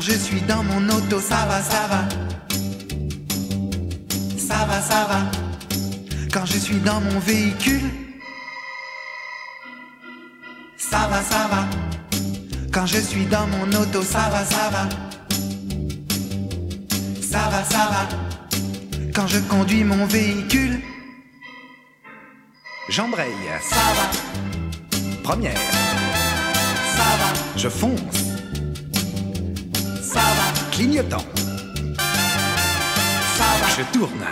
je suis dans mon auto, ça va, ça va. Ça va, ça va. Quand je suis dans mon véhicule, ça va, ça va. Quand je suis dans mon auto, ça va, ça va. Ça va, ça va. Quand je conduis mon véhicule, j'embraye, ça va. Première, ça va. Je fonce, ça va. Clignotant, ça va. Je tourne,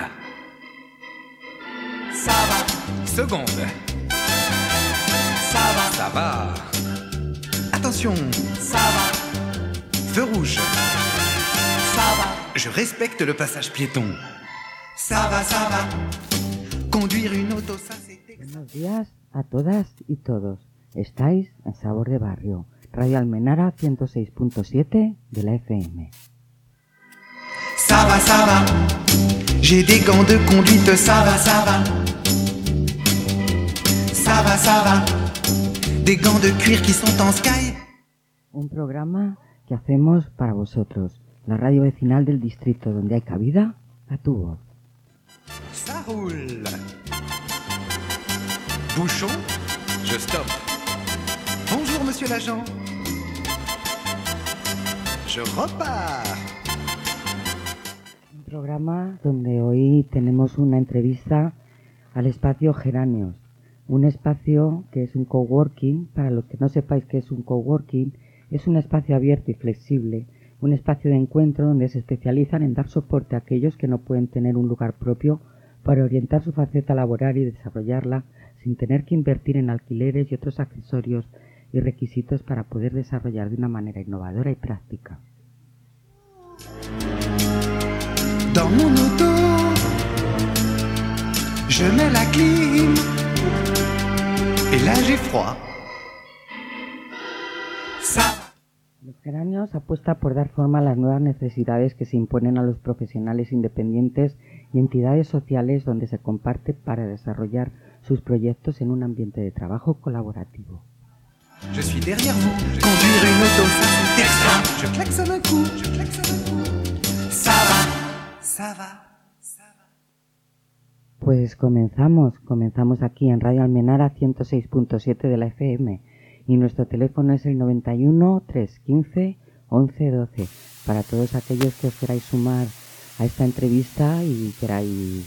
ça va. Seconde, ça va. Ça va. Attention, ça va. Feu rouge, ça va. Je respecte le passage piéton. Ça va, ça va. Conduire une auto, ça c'est... Buenos días a todas y todos. Estáis en Sabor de Barrio, Radio Almenara 106.7 de la FM. Ça va, j'ai des gants de conduite, ça va, ça va. Ça va, ça va. Des gants de cuir qui sont en sky. Un programa que hacemos para vosotros, la radio vecinal del distrito donde hay cabida a tu voz. Ça roule. Bouchon, je stoppe. Bonjour monsieur l'agent. Je repars. Un programa donde hoy tenemos una entrevista al espacio Geranios, un espacio que es un coworking. Para los que no sepáis qué es un coworking, es un espacio abierto y flexible, un espacio de encuentro donde se especializan en dar soporte a aquellos que no pueden tener un lugar propio para orientar su faceta laboral y desarrollarla sin tener que invertir en alquileres y otros accesorios y requisitos para poder desarrollar de una manera innovadora y práctica. Dans mon auto, je mets la clim et là j'ai froid. Ça. Los Geranios apuesta por dar forma a las nuevas necesidades que se imponen a los profesionales independientes y entidades sociales donde se comparte para desarrollar sus proyectos en un ambiente de trabajo colaborativo. Je suis derrière vous, conduire une auto, ça c'est extra. Je klaxonne un coup, je klaxonne un coup. Ça va, ça va, ça va. Pues comenzamos aquí en Radio Almenara 106.7 de la FM y nuestro teléfono es el 91 315 11 12 para todos aquellos que os queráis sumar a esta entrevista y queráis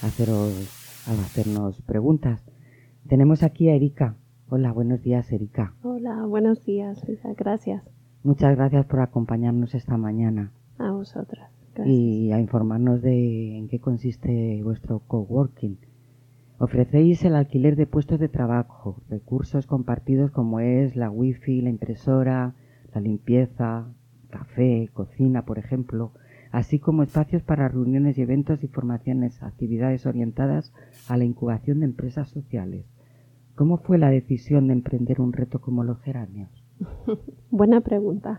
hacernos preguntas. Tenemos aquí a Erika. Hola, buenos días, Erika. Hola, buenos días, Luisa. Gracias. Muchas gracias por acompañarnos esta mañana. A vosotras. Gracias. Y a informarnos de en qué consiste vuestro coworking. Ofrecéis el alquiler de puestos de trabajo, recursos compartidos como es la wifi, la impresora, la limpieza, café, cocina, por ejemplo, así como espacios para reuniones y eventos y formaciones, actividades orientadas a la incubación de empresas sociales. ¿Cómo fue la decisión de emprender un reto como los Geranios? Buena pregunta.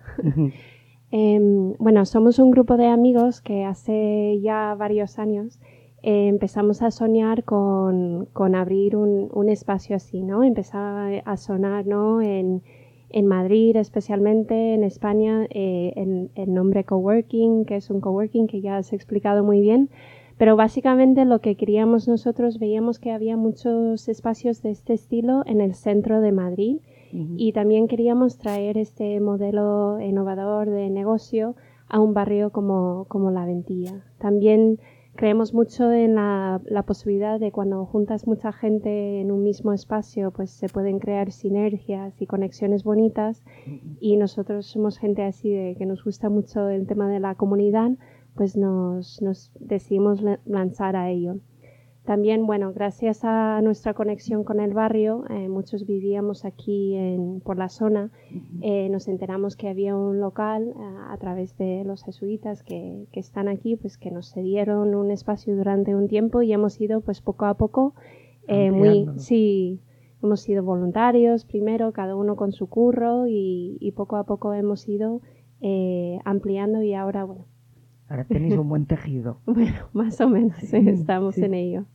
Bueno, somos un grupo de amigos que hace ya varios años empezamos a soñar con abrir un espacio así, ¿no? Empezaba a sonar, ¿no? En Madrid, especialmente en España, el nombre coworking, que es un coworking que ya has explicado muy bien. Pero básicamente lo que queríamos nosotros, veíamos que había muchos espacios de este estilo en el centro de Madrid. Y también queríamos traer este modelo innovador de negocio a un barrio como La Ventilla. También creemos mucho en la posibilidad de cuando juntas mucha gente en un mismo espacio, pues se pueden crear sinergias y conexiones bonitas. Y nosotros somos gente así de que nos gusta mucho el tema de la comunidad, pues nos decidimos lanzar a ello. También, bueno, gracias a nuestra conexión con el barrio, muchos vivíamos aquí por la zona, nos enteramos que había un local a través de los jesuitas que están aquí, pues que nos cedieron un espacio durante un tiempo y hemos ido pues poco a poco, hemos sido voluntarios primero, cada uno con su curro y poco a poco hemos ido ampliando y ahora, bueno. Ahora tenéis un buen tejido. Bueno, más o menos, estamos en ello.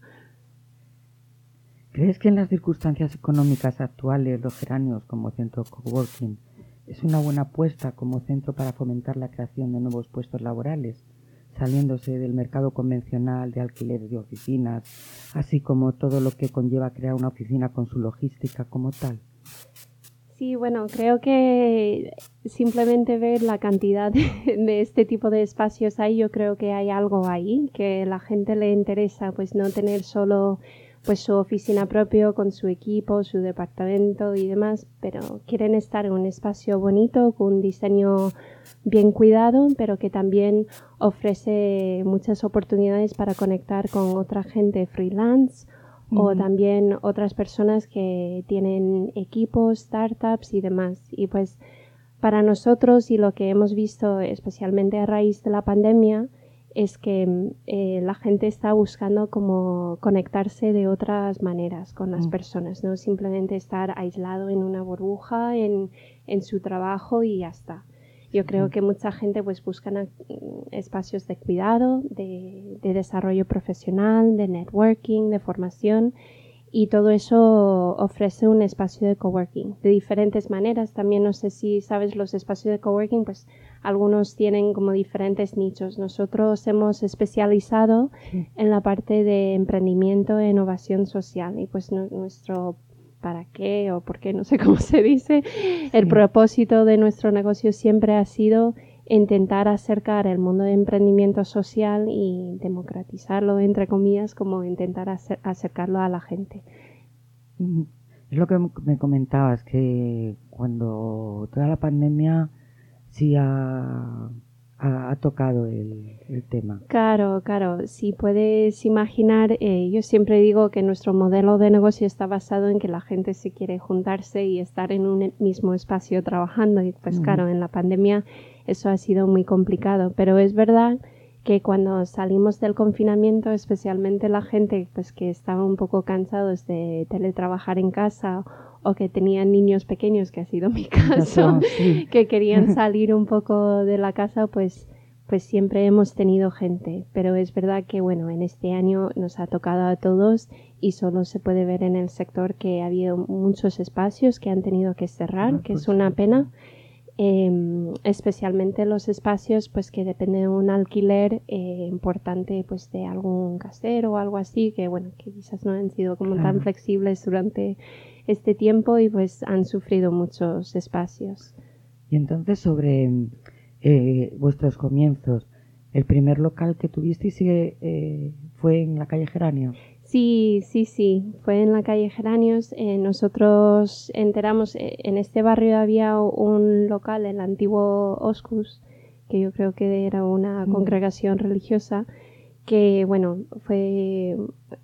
¿Crees que en las circunstancias económicas actuales los Geranios como centro coworking es una buena apuesta como centro para fomentar la creación de nuevos puestos laborales, saliéndose del mercado convencional de alquiler de oficinas, así como todo lo que conlleva crear una oficina con su logística como tal. Sí, bueno, creo que simplemente ver la cantidad de este tipo de espacios ahí, yo creo que hay algo ahí, que a la gente le interesa pues no tener solo pues su oficina propia con su equipo, su departamento y demás, pero quieren estar en un espacio bonito, con un diseño bien cuidado, pero que también ofrece muchas oportunidades para conectar con otra gente freelance o también otras personas que tienen equipos, startups y demás. Y pues para nosotros y lo que hemos visto especialmente a raíz de la pandemia es que la gente está buscando como conectarse de otras maneras con las personas, no simplemente estar aislado en una burbuja, en su trabajo y ya está. Yo creo que mucha gente pues busca espacios de cuidado, de desarrollo profesional, de networking, de formación, y todo eso ofrece un espacio de coworking de diferentes maneras. También no sé si sabes, los espacios de coworking, pues algunos tienen como diferentes nichos. Nosotros hemos especializado en la parte de emprendimiento e innovación social, y pues nuestro para qué o por qué, no sé cómo se dice, el propósito de nuestro negocio siempre ha sido intentar acercar el mundo de emprendimiento social y democratizarlo, entre comillas, como intentar acercarlo a la gente. Es lo que me comentabas, que cuando toda la pandemia sí ha tocado el tema. Claro. Si puedes imaginar, yo siempre digo que nuestro modelo de negocio está basado en que la gente se quiere juntarse y estar en un mismo espacio trabajando. Y pues claro, en la pandemia eso ha sido muy complicado. Pero es verdad que cuando salimos del confinamiento, especialmente la gente pues que estaba un poco cansados de teletrabajar en casa o que tenían niños pequeños, que ha sido mi caso, que querían salir un poco de la casa, pues siempre hemos tenido gente. Pero es verdad que bueno, en este año nos ha tocado a todos y solo se puede ver en el sector que ha habido muchos espacios que han tenido que cerrar, que es una pena. Especialmente los espacios pues que dependen de un alquiler importante pues de algún casero o algo así, que bueno, que quizás no han sido como tan flexibles durante este tiempo y pues han sufrido muchos espacios. Y entonces sobre vuestros comienzos, el primer local que tuvisteis fue en la calle Geranios. Sí, fue en la calle Geranios. Nosotros enteramos, en este barrio había un local, el antiguo Oscus, que yo creo que era una congregación religiosa, que bueno, fue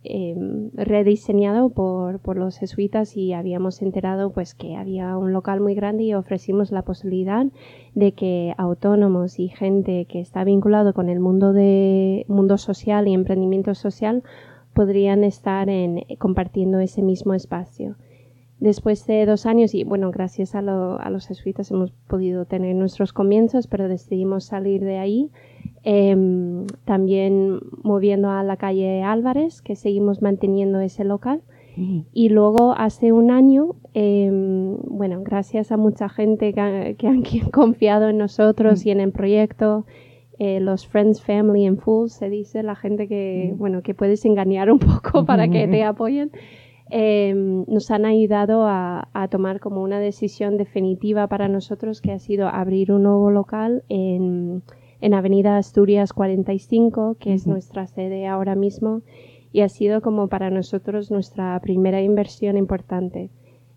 rediseñado por los jesuitas, y habíamos enterado pues que había un local muy grande y ofrecimos la posibilidad de que autónomos y gente que está vinculado con el mundo social y emprendimiento social podrían estar compartiendo ese mismo espacio. Después de 2 años, y bueno, gracias a los jesuitas hemos podido tener nuestros comienzos, pero decidimos salir de ahí, también moviendo a la calle Álvarez, que seguimos manteniendo ese local. Y luego hace 1 año, bueno, gracias a mucha gente que han confiado en nosotros y en el proyecto, los friends, family and fools, se dice, la gente que, bueno, que puedes engañar un poco para que te apoyen, nos han ayudado a tomar como una decisión definitiva para nosotros, que ha sido abrir un nuevo local en Avenida Asturias 45, que es nuestra sede ahora mismo, y ha sido como para nosotros nuestra primera inversión importante.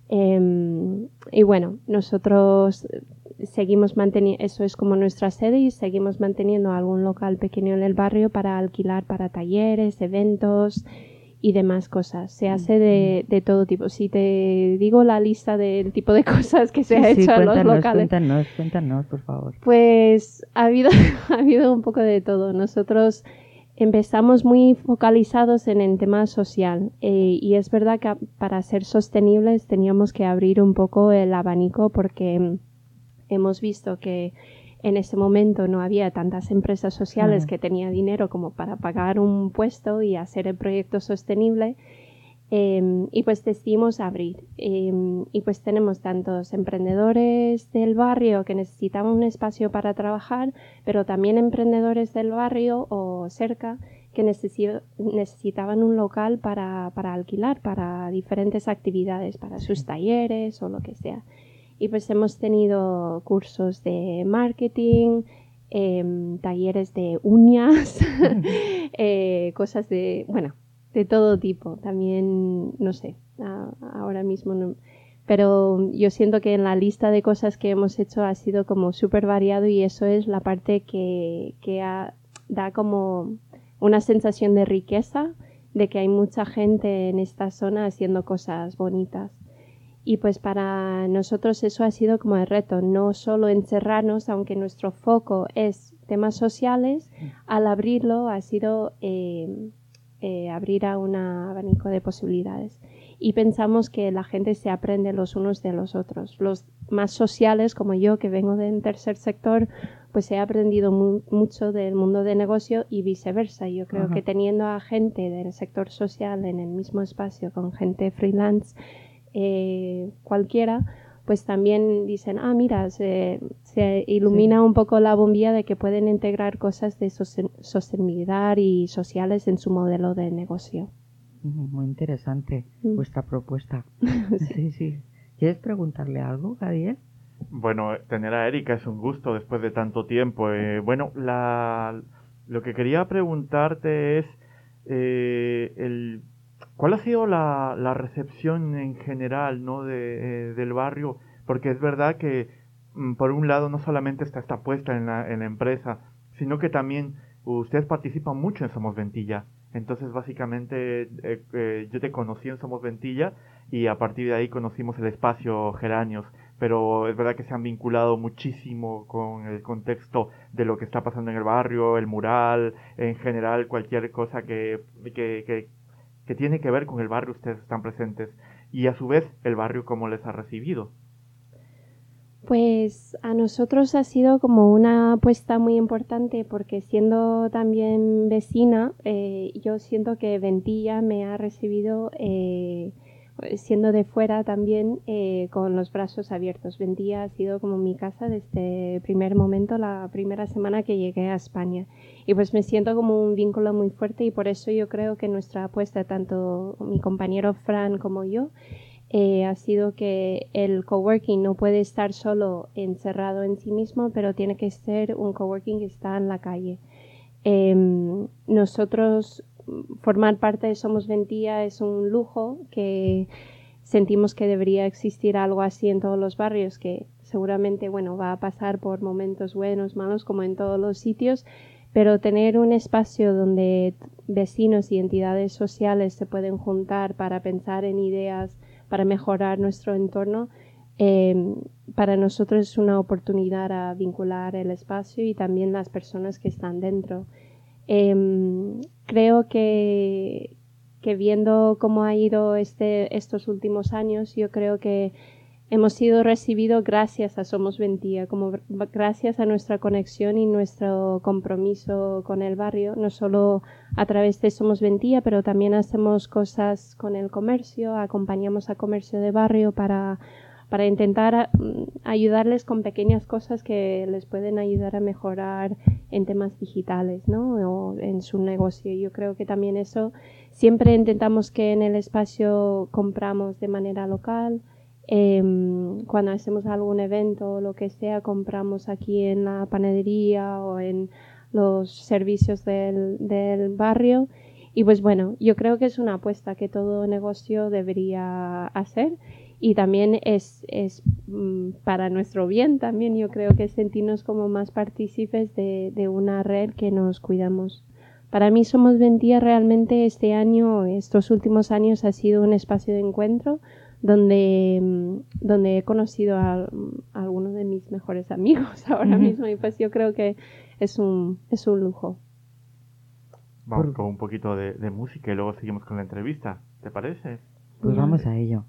Y bueno, nosotros seguimos manteniendo, eso es como nuestra sede, y seguimos manteniendo algún local pequeño en el barrio para alquilar para talleres, eventos y demás cosas. Se hace de todo tipo. Si te digo la lista del tipo de cosas que se ha hecho en los locales. Cuéntanos, por favor. Pues ha habido un poco de todo. Nosotros empezamos muy focalizados en el tema social, y es verdad que para ser sostenibles teníamos que abrir un poco el abanico, porque hemos visto que en ese momento no había tantas empresas sociales que tenían dinero como para pagar un puesto y hacer el proyecto sostenible. Y pues decidimos abrir. Y pues tenemos tantos emprendedores del barrio que necesitaban un espacio para trabajar, pero también emprendedores del barrio o cerca que necesitaban un local para alquilar para diferentes actividades, para sus talleres o lo que sea. Y pues hemos tenido cursos de marketing, talleres de uñas, cosas de, bueno, de todo tipo. También, no sé, ahora mismo no. Pero yo siento que en la lista de cosas que hemos hecho ha sido como súper variado y eso es la parte que da como una sensación de riqueza, de que hay mucha gente en esta zona haciendo cosas bonitas. Y pues para nosotros eso ha sido como el reto, no solo encerrarnos, aunque nuestro foco es temas sociales, al abrirlo ha sido abrir a un abanico de posibilidades. Y pensamos que la gente se aprende los unos de los otros. Los más sociales, como yo, que vengo del tercer sector, pues he aprendido mucho del mundo de negocio y viceversa. Yo creo que teniendo a gente del sector social en el mismo espacio con gente freelance, cualquiera, pues también dicen, mira, se ilumina un poco la bombilla de que pueden integrar cosas de sostenibilidad y sociales en su modelo de negocio. Muy interesante vuestra propuesta. Sí. ¿Quieres preguntarle algo, Gabriel? Bueno, tener a Erika es un gusto después de tanto tiempo. Bueno, lo que quería preguntarte es ¿cuál ha sido la recepción en general, ¿no? del barrio? Porque es verdad que por un lado no solamente está esta apuesta en la empresa, sino que también ustedes participan mucho en Somos Ventilla. Entonces básicamente yo te conocí en Somos Ventilla y a partir de ahí conocimos el espacio Geranios. Pero es verdad que se han vinculado muchísimo con el contexto de lo que está pasando en el barrio, el mural, en general cualquier cosa que tiene que ver con el barrio, ustedes están presentes. Y a su vez, el barrio, ¿cómo les ha recibido? Pues a nosotros ha sido como una apuesta muy importante porque siendo también vecina, yo siento que Ventilla me ha recibido, siendo de fuera también, con los brazos abiertos. Ventilla ha sido como mi casa desde el primer momento, la primera semana que llegué a España. Y pues me siento como un vínculo muy fuerte y por eso yo creo que nuestra apuesta, tanto mi compañero Fran como yo, ha sido que el coworking no puede estar solo encerrado en sí mismo, pero tiene que ser un coworking que está en la calle. Nosotros, formar parte de Somos Ventilla es un lujo que sentimos que debería existir algo así en todos los barrios, que seguramente, bueno, va a pasar por momentos buenos, malos, como en todos los sitios, pero tener un espacio donde vecinos y entidades sociales se pueden juntar para pensar en ideas para mejorar nuestro entorno, para nosotros es una oportunidad a vincular el espacio y también las personas que están dentro. Creo que viendo cómo ha ido estos últimos años, yo creo que hemos sido recibidos gracias a Somos Ventilla, como gracias a nuestra conexión y nuestro compromiso con el barrio, no solo a través de Somos Ventilla, pero también hacemos cosas con el comercio, acompañamos a comercio de barrio para intentar ayudarles con pequeñas cosas que les pueden ayudar a mejorar en temas digitales, ¿no? O en su negocio. Yo creo que también eso, siempre intentamos que en el espacio compramos de manera local. Cuando hacemos algún evento o lo que sea, compramos aquí en la panadería o en los servicios del barrio. Y pues bueno, yo creo que es una apuesta que todo negocio debería hacer y también es para nuestro bien también. Yo creo que sentirnos como más partícipes de una red que nos cuidamos. Para mí Somos Ventilla realmente estos últimos años ha sido un espacio de encuentro donde he conocido a algunos de mis mejores amigos ahora mismo y pues yo creo que es un lujo. Vamos con un poquito de música y luego seguimos con la entrevista, ¿te parece? Pues vamos a ello.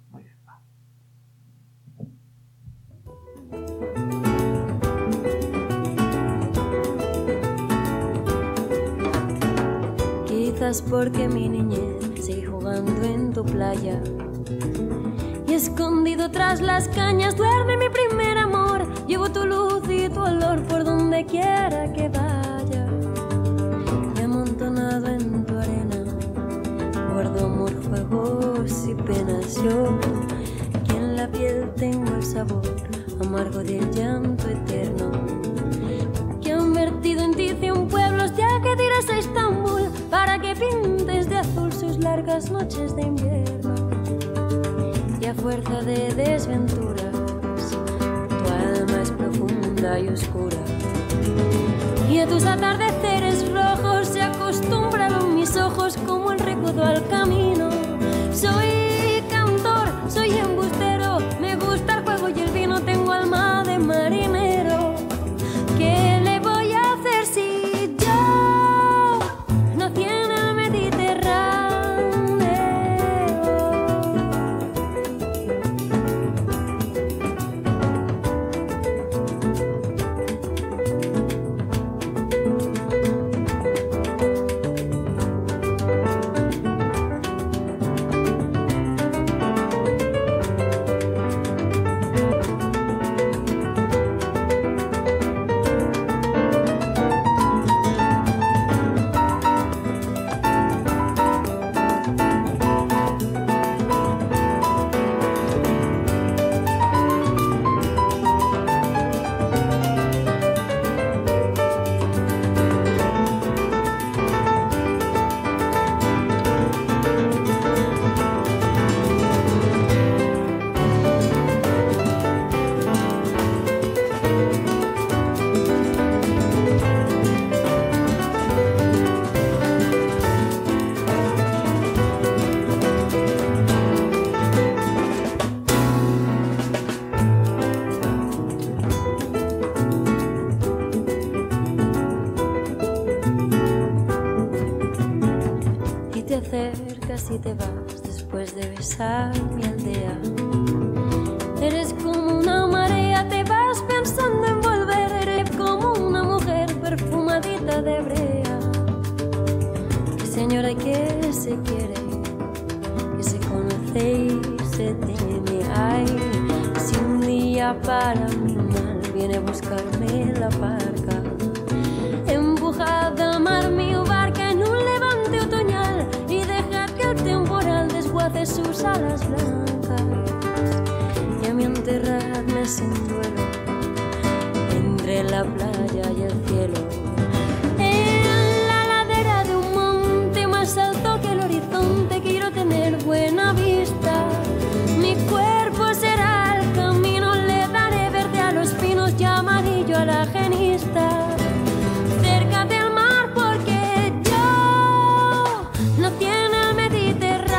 Quizás porque mi niñez seguí jugando en tu playa. Y escondido tras las cañas duerme mi primer amor. Llevo tu luz y tu olor por donde quiera que vaya. Y amontonado en tu arena guardo amor, juegos y penas. Yo, que en la piel tengo el sabor amargo del llanto eterno, que han vertido en ti 100 pueblos, ya que tiras a Estambul para que pintes de azul sus largas noches de invierno. Y a fuerza de desventuras tu alma es profunda y oscura, y a tus atardeceres rojos se acostumbraron mis ojos como el recodo al camino. Soy cantor, soy embustero, me gusta el juego y el vino, tengo alma de marinero. ¿Qué le voy a hacer si yo nací en el Mediterráneo? Y te vas después de besar mi aldea. Eres como una marea, te vas pensando en volver. Eres como una mujer perfumadita de brea, que señora y que se quiere, que se conoce y se teme. Ay, si un día para mi mal viene a buscarme la barca, empujada a mar mi barca en un levante otoñal, y dejar que el temporal desguace sus alas blancas, y a mí enterrarme sin duelo entre la playa y el cielo, en la ladera de un monte más alto que el horizonte. Quiero tener buena vista, mi cuerpo será el camino, le daré verde a los pinos y amarillo a la genista, cerca del mar, porque yo nací en el Mediterráneo.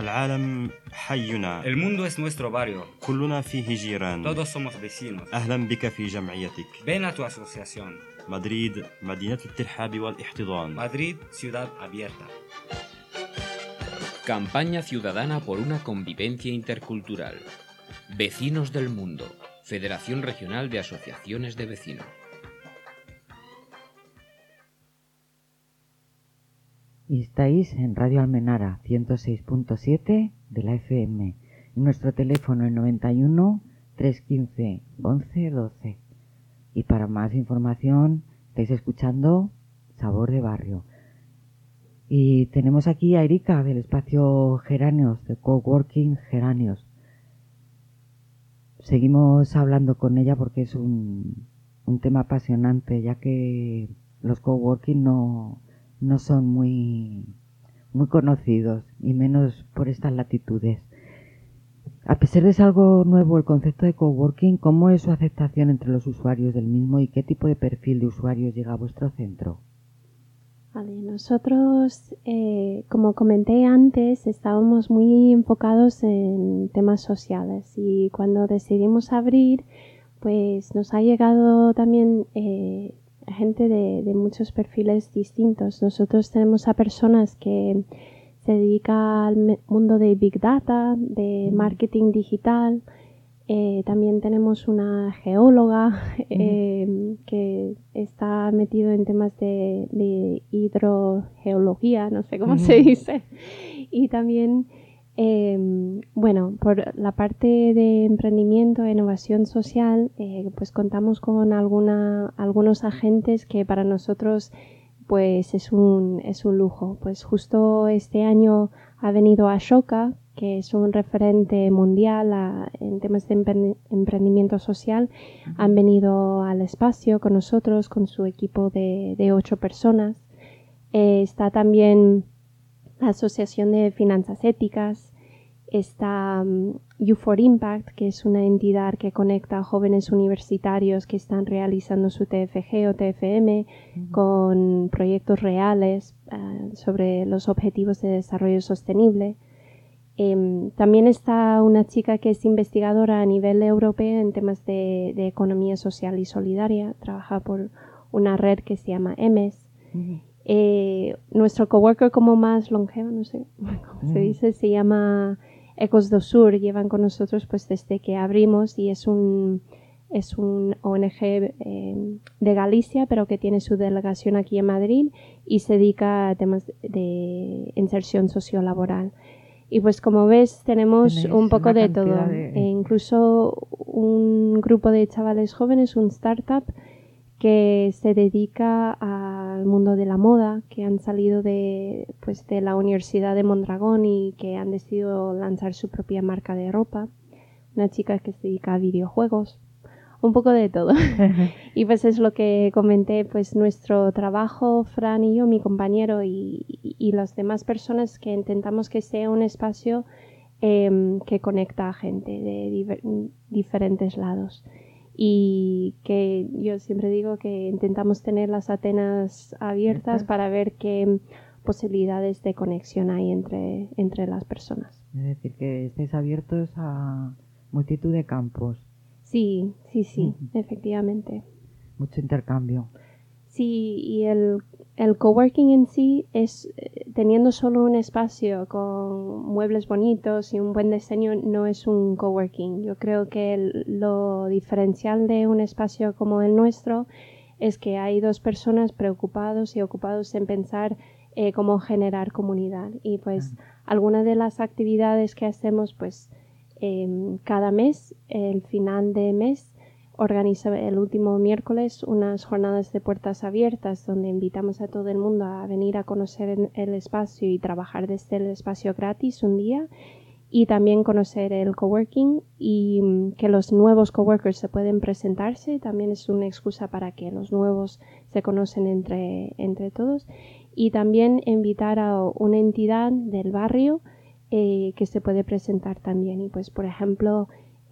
العالم حينا. El mundo es nuestro barrio. كلنا فيه جيران. Todos somos vecinos. أهلا بك في جمعيتك. Ven a tu asociación. مدريد مدينة الترحاب والاحتضان. Madrid, ciudad abierta. Campaña ciudadana por una convivencia intercultural. Vecinos del Mundo. Federación Regional de Asociaciones de Vecinos. Y estáis en Radio Almenara 106.7 de la FM. Y nuestro teléfono es 91 315 11 12. Y para más información estáis escuchando Sabor de Barrio. Y tenemos aquí a Erika del espacio Geranios, de Coworking Geranios. Seguimos hablando con ella porque es un tema apasionante, ya que los coworking no son muy conocidos, y menos por estas latitudes. A pesar de ser algo nuevo el concepto de coworking, ¿cómo es su aceptación entre los usuarios del mismo y qué tipo de perfil de usuarios llega a vuestro centro? Vale, nosotros, como comenté antes, estábamos muy enfocados en temas sociales, y cuando decidimos abrir, pues nos ha llegado también gente de muchos perfiles distintos. Nosotros tenemos a personas que se dedican al mundo de Big Data, de marketing digital. También tenemos una geóloga que está metido en temas de hidrogeología, no sé cómo se dice. Y también, por la parte de emprendimiento e innovación social, pues contamos con algunos agentes que para nosotros pues es un lujo. Pues justo este año ha venido Ashoka, que es un referente mundial en temas de emprendimiento social. Han venido al espacio con nosotros, con su equipo de 8 personas. Está también la Asociación de Finanzas Éticas. Está U4Impact, que es una entidad que conecta a jóvenes universitarios que están realizando su TFG o TFM con proyectos reales sobre los objetivos de desarrollo sostenible. También está una chica que es investigadora a nivel europeo en temas de economía social y solidaria. Trabaja por una red que se llama EMES. Nuestro coworker como más longevo, no sé cómo se dice, se llama Ecos do Sur. Llevan con nosotros pues desde que abrimos, y es un ONG de Galicia, pero que tiene su delegación aquí en Madrid y se dedica a temas de inserción sociolaboral. Y pues como ves tenemos un poco de todo, incluso un grupo de chavales jóvenes, un startup que se dedica al mundo de la moda, que han salido de la Universidad de Mondragón y que han decidido lanzar su propia marca de ropa. Una chica que se dedica a videojuegos, un poco de todo. Y pues es lo que comenté, pues nuestro trabajo, Fran y yo, mi compañero y las demás personas, que intentamos que sea un espacio que conecta a gente de diferentes lados. Y que yo siempre digo que intentamos tener las antenas abiertas para ver qué posibilidades de conexión hay entre las personas. Es decir, que estéis abiertos a multitud de campos. Sí, efectivamente. Mucho intercambio. Sí, y el coworking en sí es, teniendo solo un espacio con muebles bonitos y un buen diseño, no es un coworking. Yo creo que lo diferencial de un espacio como el nuestro es que hay 2 personas preocupados y ocupados en pensar cómo generar comunidad. Y pues algunas de las actividades que hacemos, pues cada mes, el final de mes, organiza el último miércoles unas jornadas de puertas abiertas donde invitamos a todo el mundo a venir a conocer el espacio y trabajar desde el espacio gratis un día, y también conocer el coworking, y que los nuevos coworkers se pueden presentarse. También es una excusa para que los nuevos se conocen entre todos, y también invitar a una entidad del barrio que se puede presentar también. Y pues por ejemplo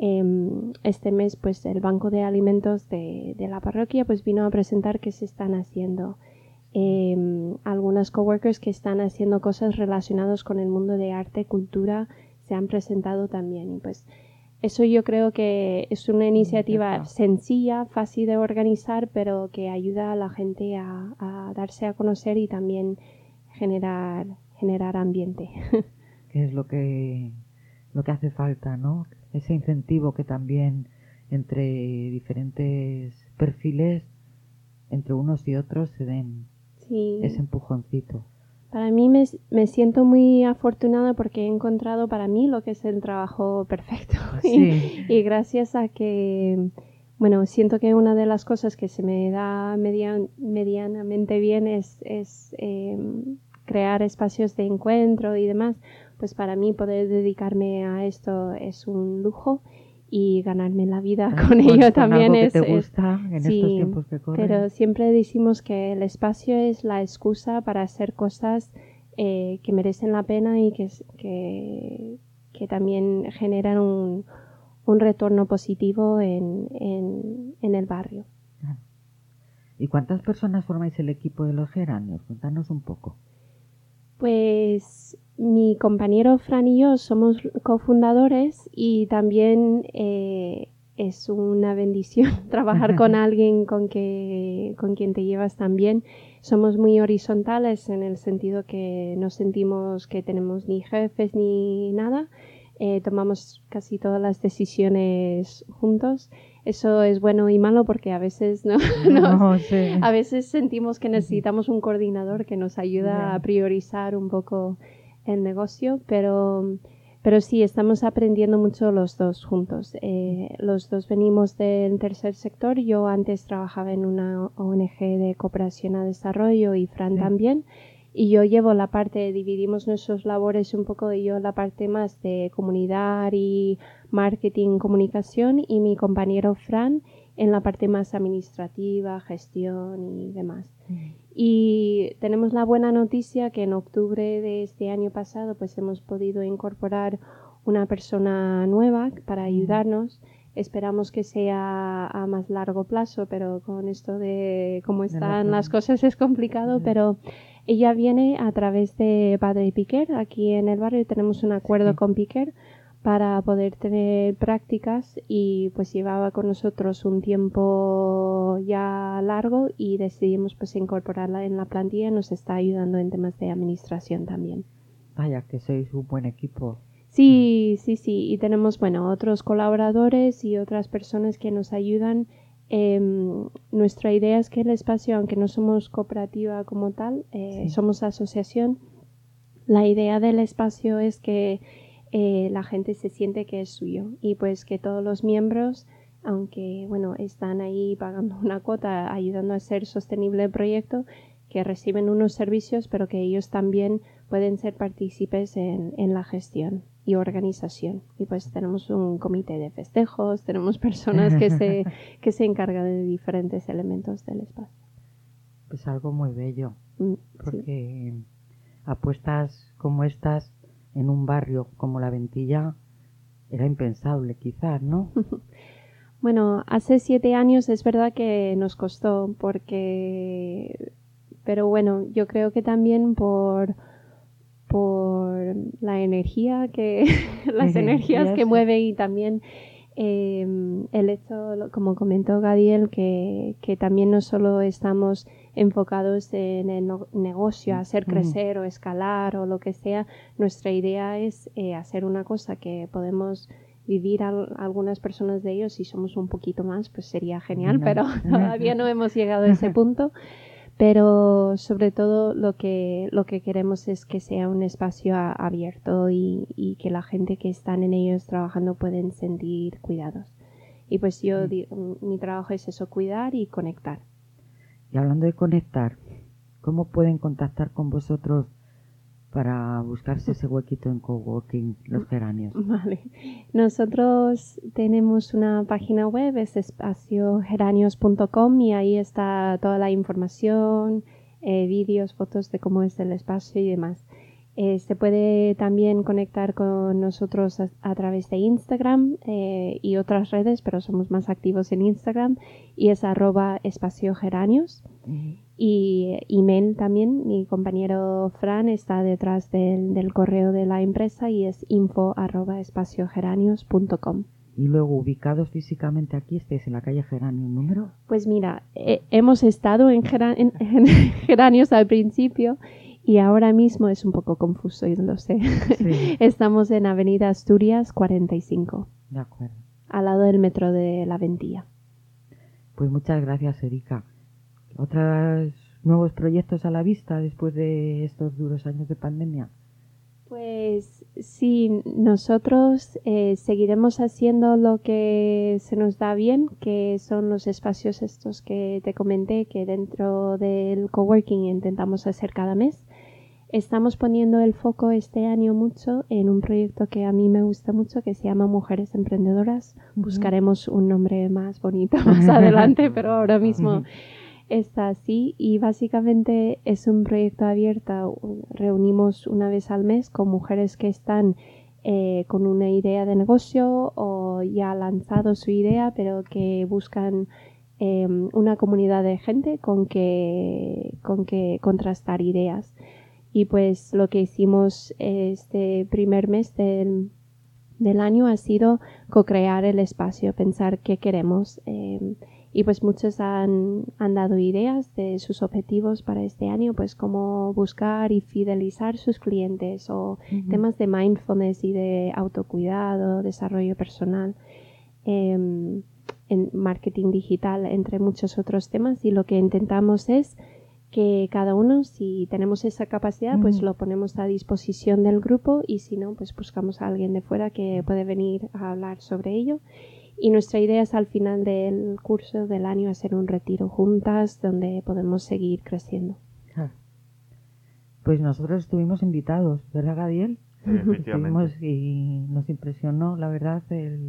este mes pues el banco de alimentos de la parroquia pues vino a presentar qué se están haciendo algunas coworkers que están haciendo cosas relacionadas con el mundo de arte, cultura, se han presentado también. Y pues eso yo creo que es una iniciativa sencilla, fácil de organizar, pero que ayuda a la gente a darse a conocer y también generar ambiente. Que es lo que hace falta, ¿no? Ese incentivo que también entre diferentes perfiles, entre unos y otros, se den ese empujoncito. Para mí me siento muy afortunada porque he encontrado para mí lo que es el trabajo perfecto. Sí. Y gracias a que, bueno, siento que una de las cosas que se me da medianamente bien es crear espacios de encuentro y demás. Pues para mí poder dedicarme a esto es un lujo y ganarme la vida con ello también algo que te gusta en estos tiempos que corren. Pero siempre decimos que el espacio es la excusa para hacer cosas que merecen la pena y que también generan un retorno positivo en el barrio. ¿Y cuántas personas formáis el equipo de los geranios? Cuéntanos un poco. Pues mi compañero Fran y yo somos cofundadores y también es una bendición trabajar con alguien con quien te llevas tan bien. Somos muy horizontales en el sentido que no sentimos que tenemos ni jefes ni nada. Tomamos casi todas las decisiones juntos. Eso es bueno y malo porque a veces a veces sentimos que necesitamos un coordinador que nos ayuda a priorizar un poco el negocio, pero sí, estamos aprendiendo mucho los dos juntos. Los dos venimos del tercer sector. Yo antes trabajaba en una ONG de cooperación a desarrollo y Fran también. Y yo llevo la parte, dividimos nuestras labores un poco, y yo la parte más de comunidad y marketing, comunicación, y mi compañero Fran en la parte más administrativa, gestión y demás. Y tenemos la buena noticia que en octubre de este año pasado pues hemos podido incorporar una persona nueva para ayudarnos. Esperamos que sea a más largo plazo, pero con esto de cómo están las cosas es complicado, pero ella viene a través de Padre Piquer. Aquí en el barrio tenemos un acuerdo con Piquer para poder tener prácticas y pues llevaba con nosotros un tiempo ya largo y decidimos pues incorporarla en la plantilla. Nos está ayudando en temas de administración también. Vaya, que sois un buen equipo. Sí, y tenemos, bueno, otros colaboradores y otras personas que nos ayudan. Nuestra idea es que el espacio, aunque no somos cooperativa como tal, somos asociación, la idea del espacio es que la gente se siente que es suyo y pues que todos los miembros, aunque bueno, están ahí pagando una cuota, ayudando a hacer sostenible el proyecto, que reciben unos servicios, pero que ellos también pueden ser partícipes en la gestión y organización. Y pues tenemos un comité de festejos, tenemos personas que se encargan de diferentes elementos del espacio. Pues algo muy bello, porque apuestas como estas en un barrio como La Ventilla era impensable quizás, ¿no? Bueno, hace 7 años es verdad que nos costó pero bueno, yo creo que también por la energía las energías que mueve y también el hecho, como comentó Gadiel, que también no solo estamos enfocados en el negocio, hacer crecer o escalar o lo que sea. Nuestra idea es hacer una cosa que podemos vivir algunas personas de ellos. Si somos un poquito más, pues sería genial, pero todavía no hemos llegado a ese punto. Pero sobre todo lo que queremos es que sea un espacio abierto y que la gente que están en ellos trabajando pueden sentir cuidados. Y pues mi trabajo es eso, cuidar y conectar. Y hablando de conectar, ¿cómo pueden contactar con vosotros para buscarse ese huequito en coworking, los geranios? Vale. Nosotros tenemos una página web, es espaciogeranios.com, y ahí está toda la información, vídeos, fotos de cómo es el espacio y demás. Se puede también conectar con nosotros a través de Instagram y otras redes, pero somos más activos en Instagram, y es @espaciogeranios. Y email también, mi compañero Fran está detrás del correo de la empresa y es info@espaciogeranios.com. Y luego, ubicados físicamente aquí, estáis en la calle Geranios, ¿número? Pues mira, hemos estado en Geranios al principio y ahora mismo es un poco confuso, y lo sé. Sí. Estamos en Avenida Asturias 45, De acuerdo. al lado del metro de La Ventilla. Pues muchas gracias, Erika. ¿Otros nuevos proyectos a la vista después de estos duros años de pandemia? Pues sí, nosotros seguiremos haciendo lo que se nos da bien, que son los espacios estos que te comenté, que dentro del coworking intentamos hacer cada mes. Estamos poniendo el foco este año mucho en un proyecto que a mí me gusta mucho, que se llama Mujeres Emprendedoras. Buscaremos un nombre más bonito más adelante, pero ahora mismo está así, y básicamente es un proyecto abierto. Reunimos una vez al mes con mujeres que están con una idea de negocio o ya han lanzado su idea, pero que buscan una comunidad de gente con que contrastar ideas. Y pues lo que hicimos este primer mes del año ha sido co-crear el espacio, pensar qué queremos. Y pues muchos han dado ideas de sus objetivos para este año, pues cómo buscar y fidelizar sus clientes o temas de mindfulness y de autocuidado, desarrollo personal, en marketing digital, entre muchos otros temas. Y lo que intentamos es que cada uno, si tenemos esa capacidad, pues lo ponemos a disposición del grupo, y si no, pues buscamos a alguien de fuera que puede venir a hablar sobre ello. Y nuestra idea es al final del curso del año hacer un retiro juntas donde podemos seguir creciendo. Pues nosotros estuvimos invitados, ¿verdad, Gadiel? Sí, efectivamente. Estuvimos y nos impresionó, la verdad,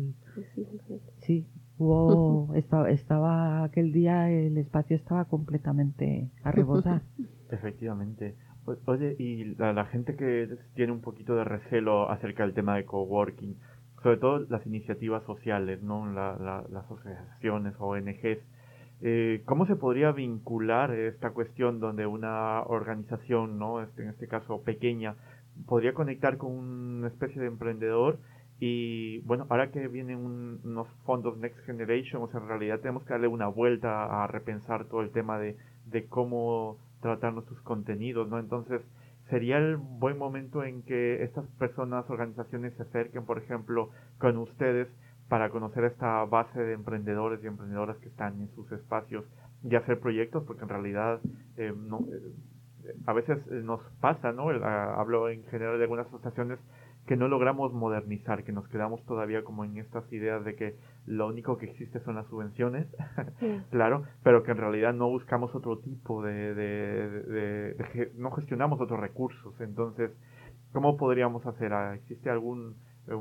Sí, hubo estaba aquel día, el espacio estaba completamente a rebosar. Efectivamente. Oye, y la gente que tiene un poquito de recelo acerca del tema de coworking, sobre todo las iniciativas sociales, ¿no? Las asociaciones, ONGs, ¿cómo se podría vincular esta cuestión donde una organización, ¿no? En este caso pequeña, podría conectar con una especie de emprendedor? Y bueno, ahora que vienen unos fondos Next Generation, o sea, en realidad tenemos que darle una vuelta a repensar todo el tema de cómo tratar nuestros contenidos, ¿no? Entonces, sería el buen momento en que estas personas, organizaciones se acerquen, por ejemplo, con ustedes para conocer esta base de emprendedores y emprendedoras que están en sus espacios y hacer proyectos, porque en realidad a veces nos pasa, ¿no? Hablo en general de algunas asociaciones que no logramos modernizar, que nos quedamos todavía como en estas ideas de que lo único que existe son las subvenciones, claro, pero que en realidad no buscamos otro tipo no gestionamos otros recursos. Entonces, ¿cómo podríamos hacer? ¿Existe algún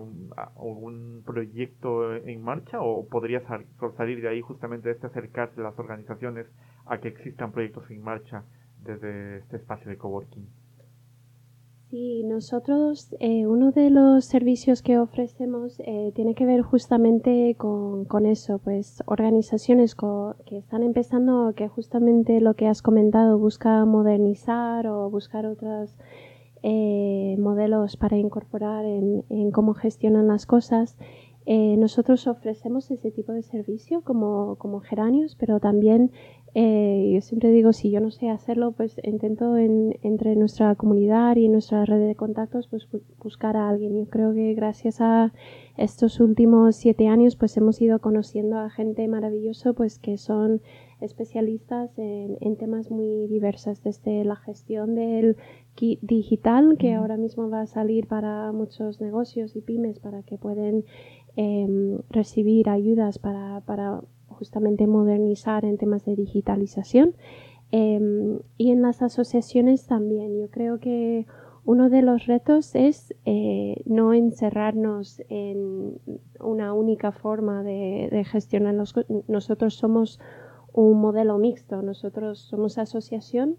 proyecto en marcha, o podría salir de ahí justamente acercarse a las organizaciones a que existan proyectos en marcha desde este espacio de coworking? Sí, nosotros, uno de los servicios que ofrecemos tiene que ver justamente con eso, pues organizaciones que están empezando, que justamente lo que has comentado, busca modernizar o buscar otros modelos para incorporar en cómo gestionan las cosas. Nosotros ofrecemos ese tipo de servicio como Geranios, pero también yo siempre digo, si yo no sé hacerlo, pues intento entre nuestra comunidad y nuestra red de contactos, pues buscar a alguien. Yo creo que gracias a estos últimos 7 años, pues hemos ido conociendo a gente maravillosa, pues que son especialistas en temas muy diversos, desde la gestión del kit digital, que ahora mismo va a salir para muchos negocios y pymes para que puedan recibir ayudas para justamente modernizar en temas de digitalización, y en las asociaciones también. Yo creo que uno de los retos es no encerrarnos en una única forma de gestionar nosotros somos un modelo mixto. Nosotros somos asociación,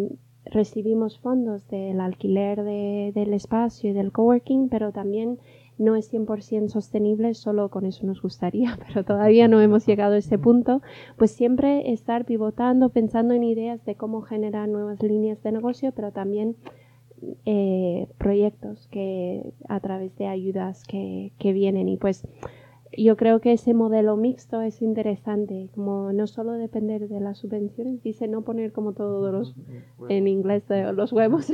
recibimos fondos del alquiler del espacio y del coworking, pero también no es 100% sostenible, solo con eso nos gustaría, pero todavía no hemos llegado a ese punto, pues siempre estar pivotando, pensando en ideas de cómo generar nuevas líneas de negocio, pero también proyectos que a través de ayudas que vienen. Y pues yo creo que ese modelo mixto es interesante, como no solo depender de las subvenciones, dice no poner como todos los, en inglés, los huevos,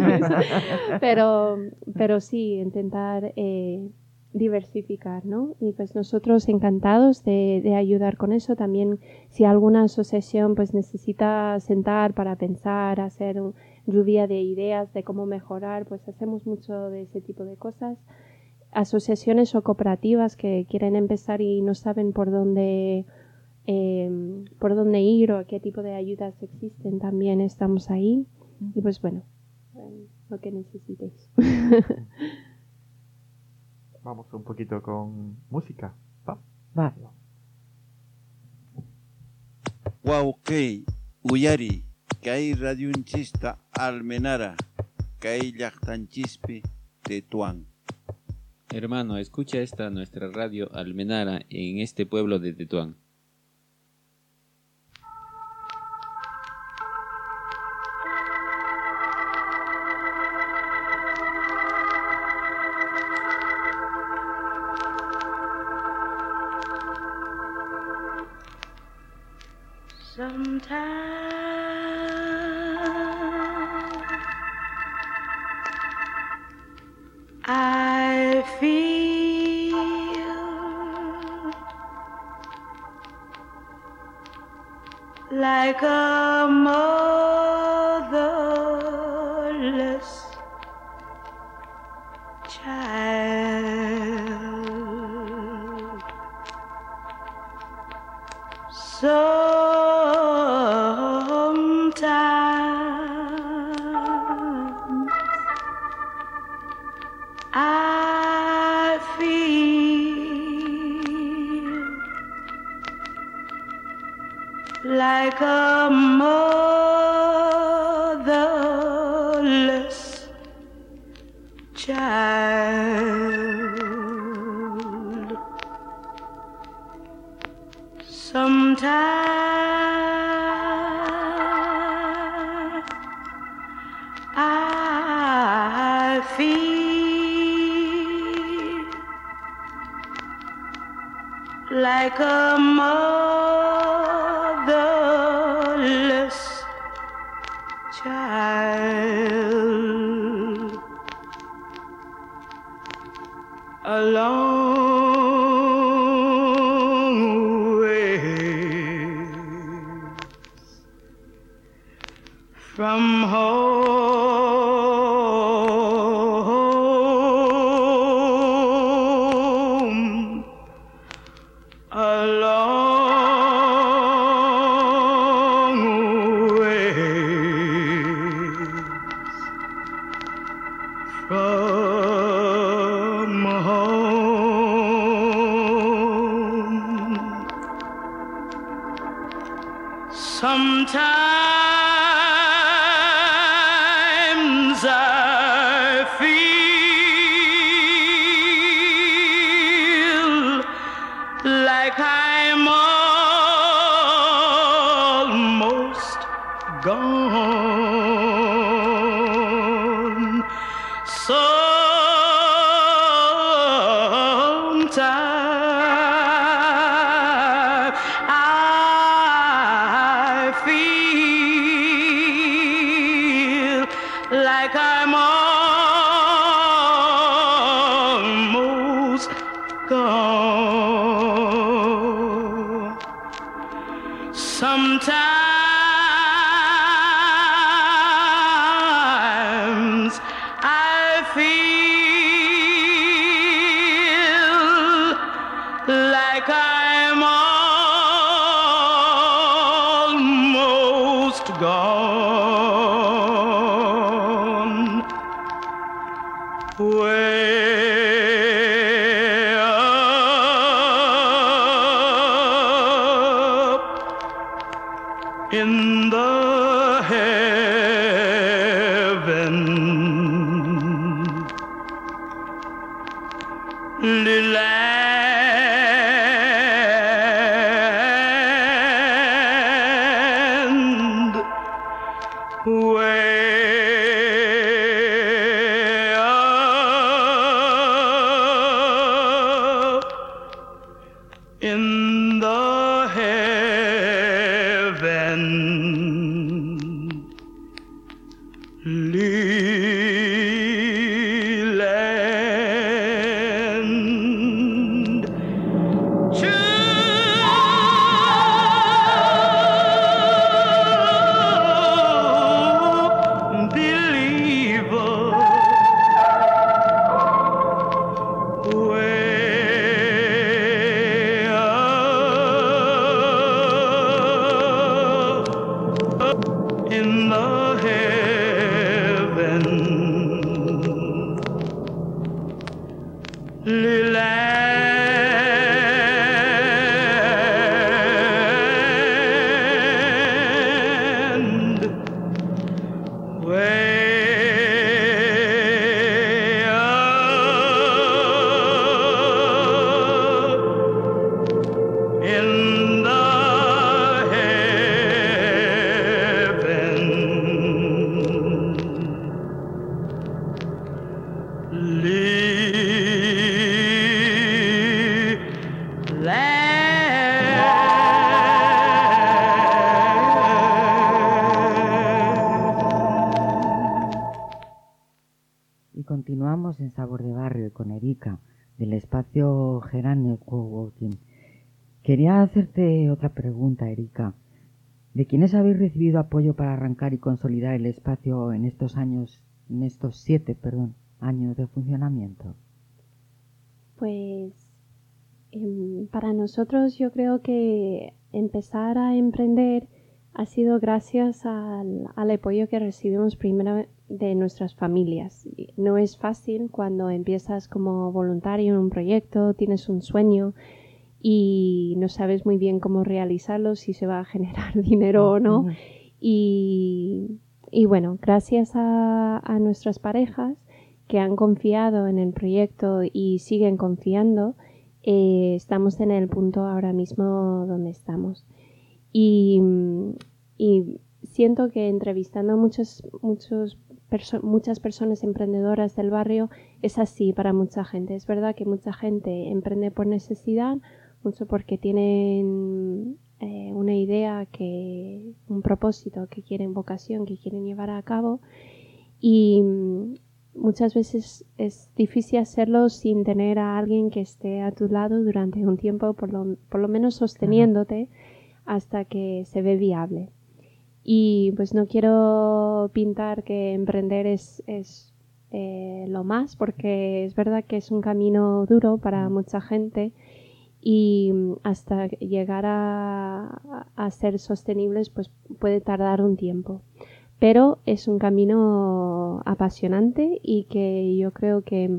pero sí intentar diversificar, ¿no? Y pues nosotros encantados de ayudar con eso. También si alguna asociación pues necesita sentar para pensar, hacer lluvia de ideas de cómo mejorar, pues hacemos mucho de ese tipo de cosas. Asociaciones o cooperativas que quieren empezar y no saben por dónde ir o qué tipo de ayudas existen, también estamos ahí. Y pues bueno, lo que necesitéis. Vamos un poquito con música. Va. Wauqey, Uyari, kay radionchispa Almenara, kay llaqtanchispi Tetuán. Hermano, escucha esta nuestra radio Almenara en este pueblo de Tetuán. I feel like a motherless child. Sometimes I feel like a motherless child. Sometimes I feel like a motherless child. A long way from home, a long way from home. Sometimes I feel like I'm almost gone. Sometimes I feel like I'm almost gone. Sometimes I feel like I'm almost gone. Way up in the heaven, land way up in the heavenly land. In the heavenly land, way up in the Y continuamos en Sabor de Barrio con Erika, del espacio Geranios Coworking. Quería hacerte otra pregunta, Erika. ¿De quiénes habéis recibido apoyo para arrancar y consolidar el espacio en estos 7 años de funcionamiento? Pues para nosotros yo creo que empezar a emprender ha sido gracias al apoyo que recibimos primero de nuestras familias. No es fácil cuando empiezas como voluntario en un proyecto, tienes un sueño y no sabes muy bien cómo realizarlo, si se va a generar dinero o no. Y bueno, gracias a nuestras parejas que han confiado en el proyecto y siguen confiando, estamos en el punto ahora mismo donde estamos. Y siento que entrevistando a muchas personas emprendedoras del barrio es así para mucha gente. Es verdad que mucha gente emprende por necesidad, mucho porque tienen una idea, un propósito que quieren, vocación que quieren llevar a cabo, y muchas veces es difícil hacerlo sin tener a alguien que esté a tu lado durante un tiempo, por lo menos sosteniéndote hasta que se ve viable. Y pues no quiero pintar que emprender es lo más, porque es verdad que es un camino duro para mucha gente y hasta llegar a ser sostenibles pues puede tardar un tiempo. Pero es un camino apasionante y que yo creo que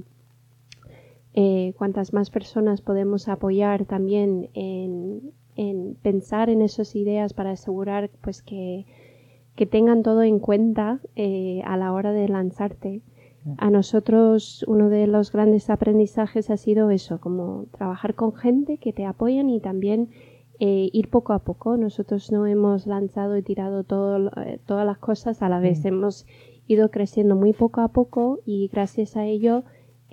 cuantas más personas podemos apoyar también en pensar en esas ideas para asegurar pues que tengan todo en cuenta a la hora de lanzarte. A nosotros uno de los grandes aprendizajes ha sido eso, como trabajar con gente que te apoyan y también ir poco a poco. Nosotros no hemos lanzado y tirado todas las cosas a la vez. Hemos ido creciendo muy poco a poco y gracias a ello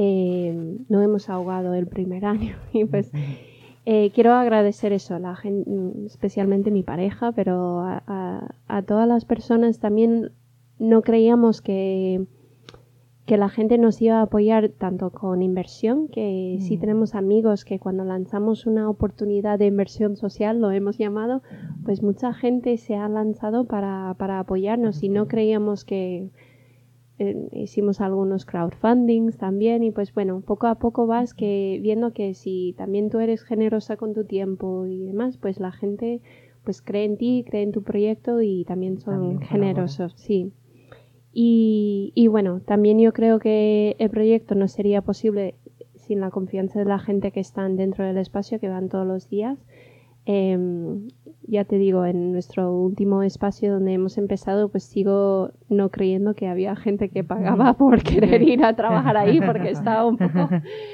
no hemos ahogado el primer año. Y pues quiero agradecer eso a la gente, especialmente mi pareja, pero a todas las personas también. No creíamos que la gente nos iba a apoyar tanto con inversión, que sí tenemos amigos que cuando lanzamos una oportunidad de inversión social, lo hemos llamado, pues mucha gente se ha lanzado para apoyarnos, y no creíamos que hicimos algunos crowdfundings también, y pues bueno, poco a poco vas viendo que si también tú eres generosa con tu tiempo y demás, pues la gente pues cree en ti, cree en tu proyecto y también son generosos, sí. Y bueno, también yo creo que el proyecto no sería posible sin la confianza de la gente que están dentro del espacio, que van todos los días. Ya te digo, en nuestro último espacio donde hemos empezado, pues sigo no creyendo que había gente que pagaba por querer ir a trabajar ahí, porque estaba un poco...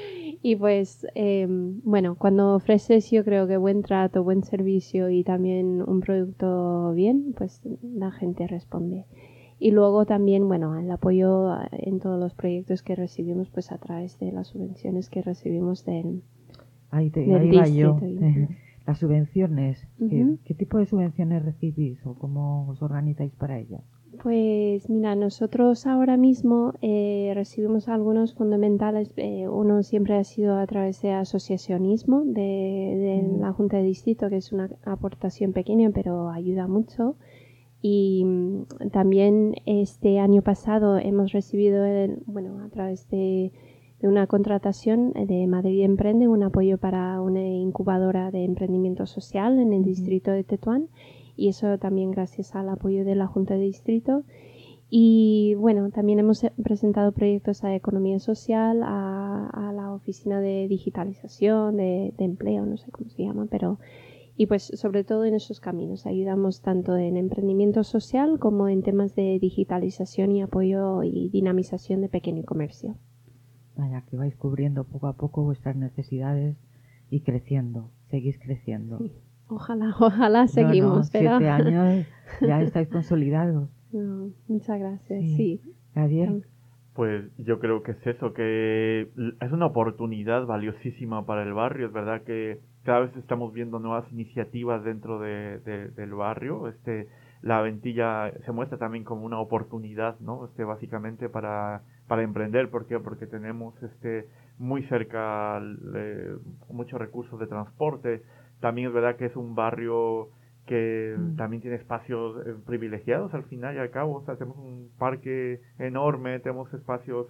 Y pues, bueno, cuando ofreces yo creo que buen trato, buen servicio y también un producto bien, pues la gente responde. Y luego también, bueno, el apoyo en todos los proyectos que recibimos, pues a través de las subvenciones que recibimos del distrito. Las subvenciones, Ujú. ¿qué tipo de subvenciones recibís o cómo os organizáis para ellas? Pues mira, nosotros ahora mismo recibimos algunos fundamentales. Uno siempre ha sido a través de asociacionismo de la Junta de Distrito, que es una aportación pequeña pero ayuda mucho. Y también este año pasado hemos recibido, a través de una contratación de Madrid Emprende, un apoyo para una incubadora de emprendimiento social en el distrito de Tetuán, y eso también gracias al apoyo de la Junta de Distrito. Y bueno, también hemos presentado proyectos a economía social, a la oficina de digitalización, de empleo, no sé cómo se llama, y pues sobre todo en esos caminos ayudamos tanto en emprendimiento social como en temas de digitalización y apoyo y dinamización de pequeño comercio. Vaya, que vais cubriendo poco a poco vuestras necesidades y creciendo, seguís creciendo. Sí. Ojalá seguimos. 7 años ya estáis consolidados. No, muchas gracias, Sí. sí. Javier. Pues yo creo que es eso, que es una oportunidad valiosísima para el barrio. Es verdad que cada vez estamos viendo nuevas iniciativas dentro del barrio. La Ventilla se muestra también como una oportunidad, ¿no? Básicamente para emprender. ¿Por qué? Porque tenemos muy cerca muchos recursos de transporte. También es verdad que es un barrio que también tiene espacios privilegiados al final y al cabo. O sea, tenemos un parque enorme, tenemos espacios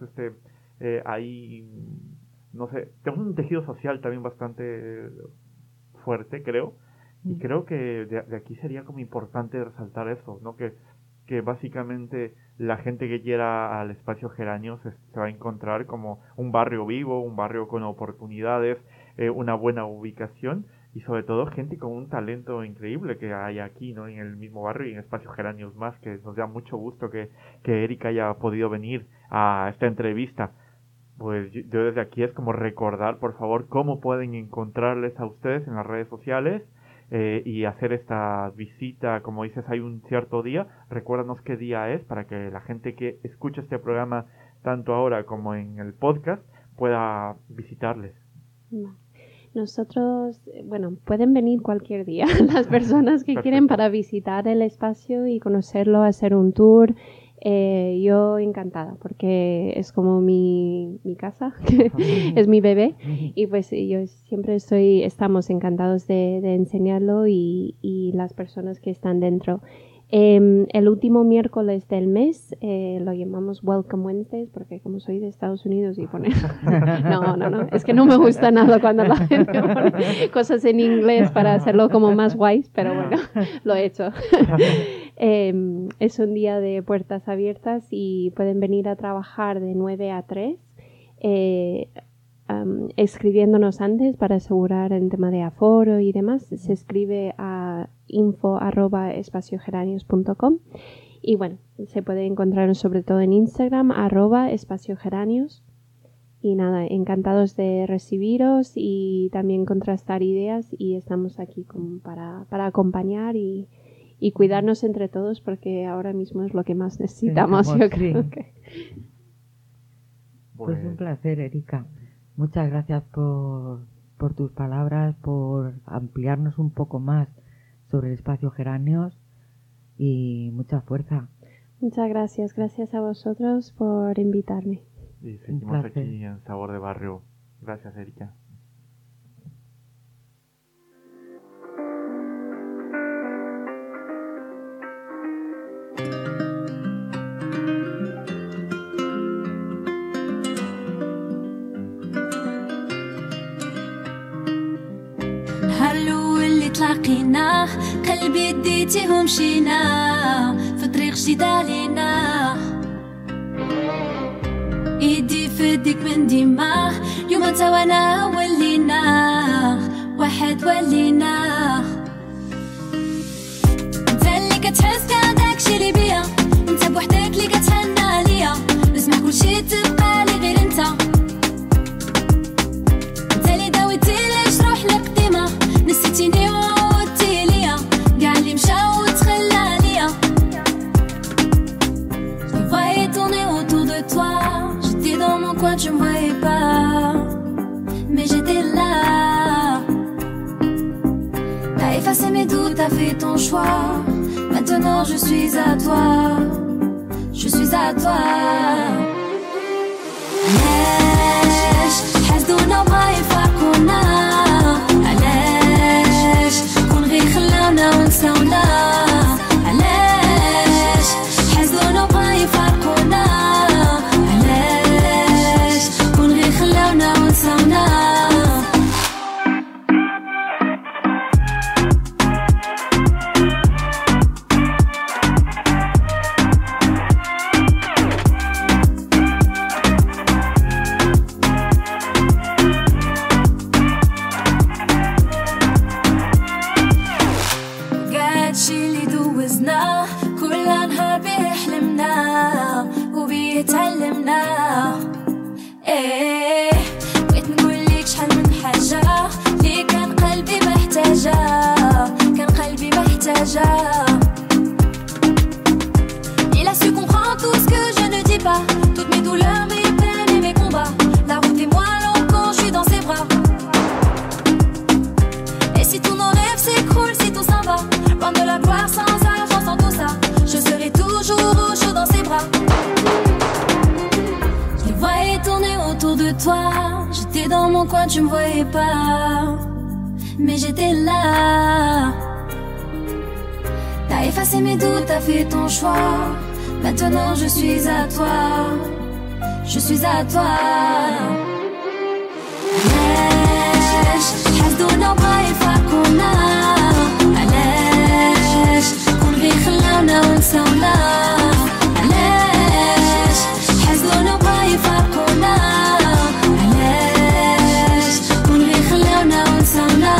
ahí, no sé, tenemos un tejido social también bastante fuerte, creo. Y creo que de aquí sería como importante resaltar eso, ¿no? Que básicamente la gente que llega al espacio Geranios se va a encontrar como un barrio vivo, un barrio con oportunidades, una buena ubicación y sobre todo gente con un talento increíble que hay aquí, ¿no? En el mismo barrio y en Espacio Geranios más, que nos da mucho gusto que Erika haya podido venir a esta entrevista. Pues yo desde aquí es como recordar, por favor, cómo pueden encontrarles a ustedes en las redes sociales y hacer esta visita. Como dices, hay un cierto día, recuérdanos qué día es para que la gente que escucha este programa tanto ahora como en el podcast pueda visitarles. Nosotros, pueden venir cualquier día las personas que quieren para visitar el espacio y conocerlo, hacer un tour. Yo encantada porque es como mi casa, es mi bebé, y pues yo siempre estamos encantados de enseñarlo y las personas que están dentro. El último miércoles del mes lo llamamos Welcome Wednesdays porque como soy de Estados Unidos y pone no, es que no me gusta nada cuando la gente pone cosas en inglés para hacerlo como más guays, pero bueno, lo he hecho. Es un día de puertas abiertas y pueden venir a trabajar de 9 a 3 escribiéndonos antes para asegurar el tema de aforo y demás. Se escribe a info@espaciogeranios.com y bueno, se puede encontrar sobre todo en Instagram @espaciogeranios. Y nada, encantados de recibiros y también contrastar ideas, y estamos aquí como para acompañar y cuidarnos entre todos porque ahora mismo es lo que más necesitamos, yo creo que. Pues un placer, Erika. Muchas gracias por tus palabras, por ampliarnos un poco más sobre el espacio Geranios y mucha fuerza. Muchas gracias. Gracias a vosotros por invitarme. Y seguimos aquí en Sabor de Barrio. Gracias, Erika. تلاقينا قلبي اديتيه ومشينا في طريق جديد علينا ايدي في يديك من ديما اليوم انت وانا ولينا واحد ولينا انت اللي كتحس كاع داكشي اللي بيا انت بوحدك اللي كتهنى عليا نسمع كلشي تبقى لي غير انت effacé mes doutes, t'as fait ton choix. Maintenant je suis à toi. Je suis à toi. علاش حسدونا وبغا يفارقونا علاش كون غير خلاونا ونساونا علاش حسدونا وبغا يفارقونا علاش كون غير خلاونا ونساونا Il a su comprendre tout ce que je ne dis pas, toutes mes douleurs, mes peines et mes combats. La route est moins longue quand je suis dans ses bras. Et si tous nos rêves s'écroulent, si tout s'en va, loin de la gloire, sans argent, sans tout ça, je serai toujours au chaud dans ses bras. Je les voyais tourner autour de toi, j'étais dans mon coin, tu me voyais pas, mais j'étais là. T'as effacé mes doutes, t'as fait ton choix. Maintenant je suis à toi. Je suis à toi. علاش حسدونا وبغا يفارقونا علاش كون غير خلاونا ونساونا علاش حسدونا وبغا يفارقونا علاش كون غير خلاونا ونساونا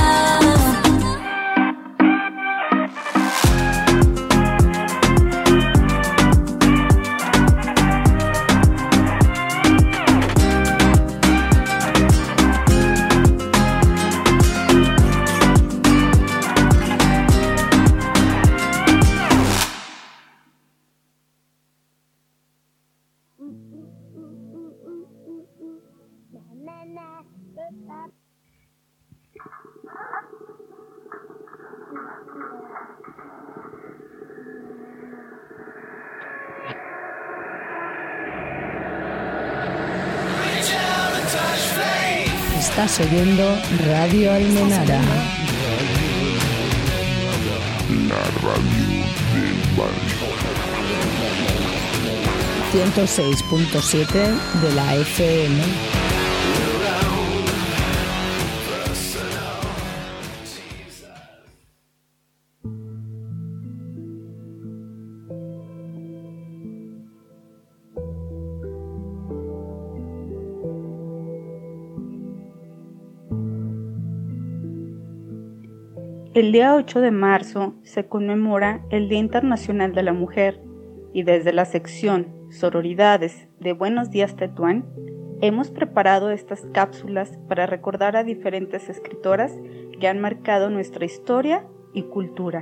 Estás oyendo Radio Almenara. La radio del barrio. 106.7 de la FM. El día 8 de marzo se conmemora el Día Internacional de la Mujer y desde la sección Sororidades de Buenos Días Tetuán hemos preparado estas cápsulas para recordar a diferentes escritoras que han marcado nuestra historia y cultura.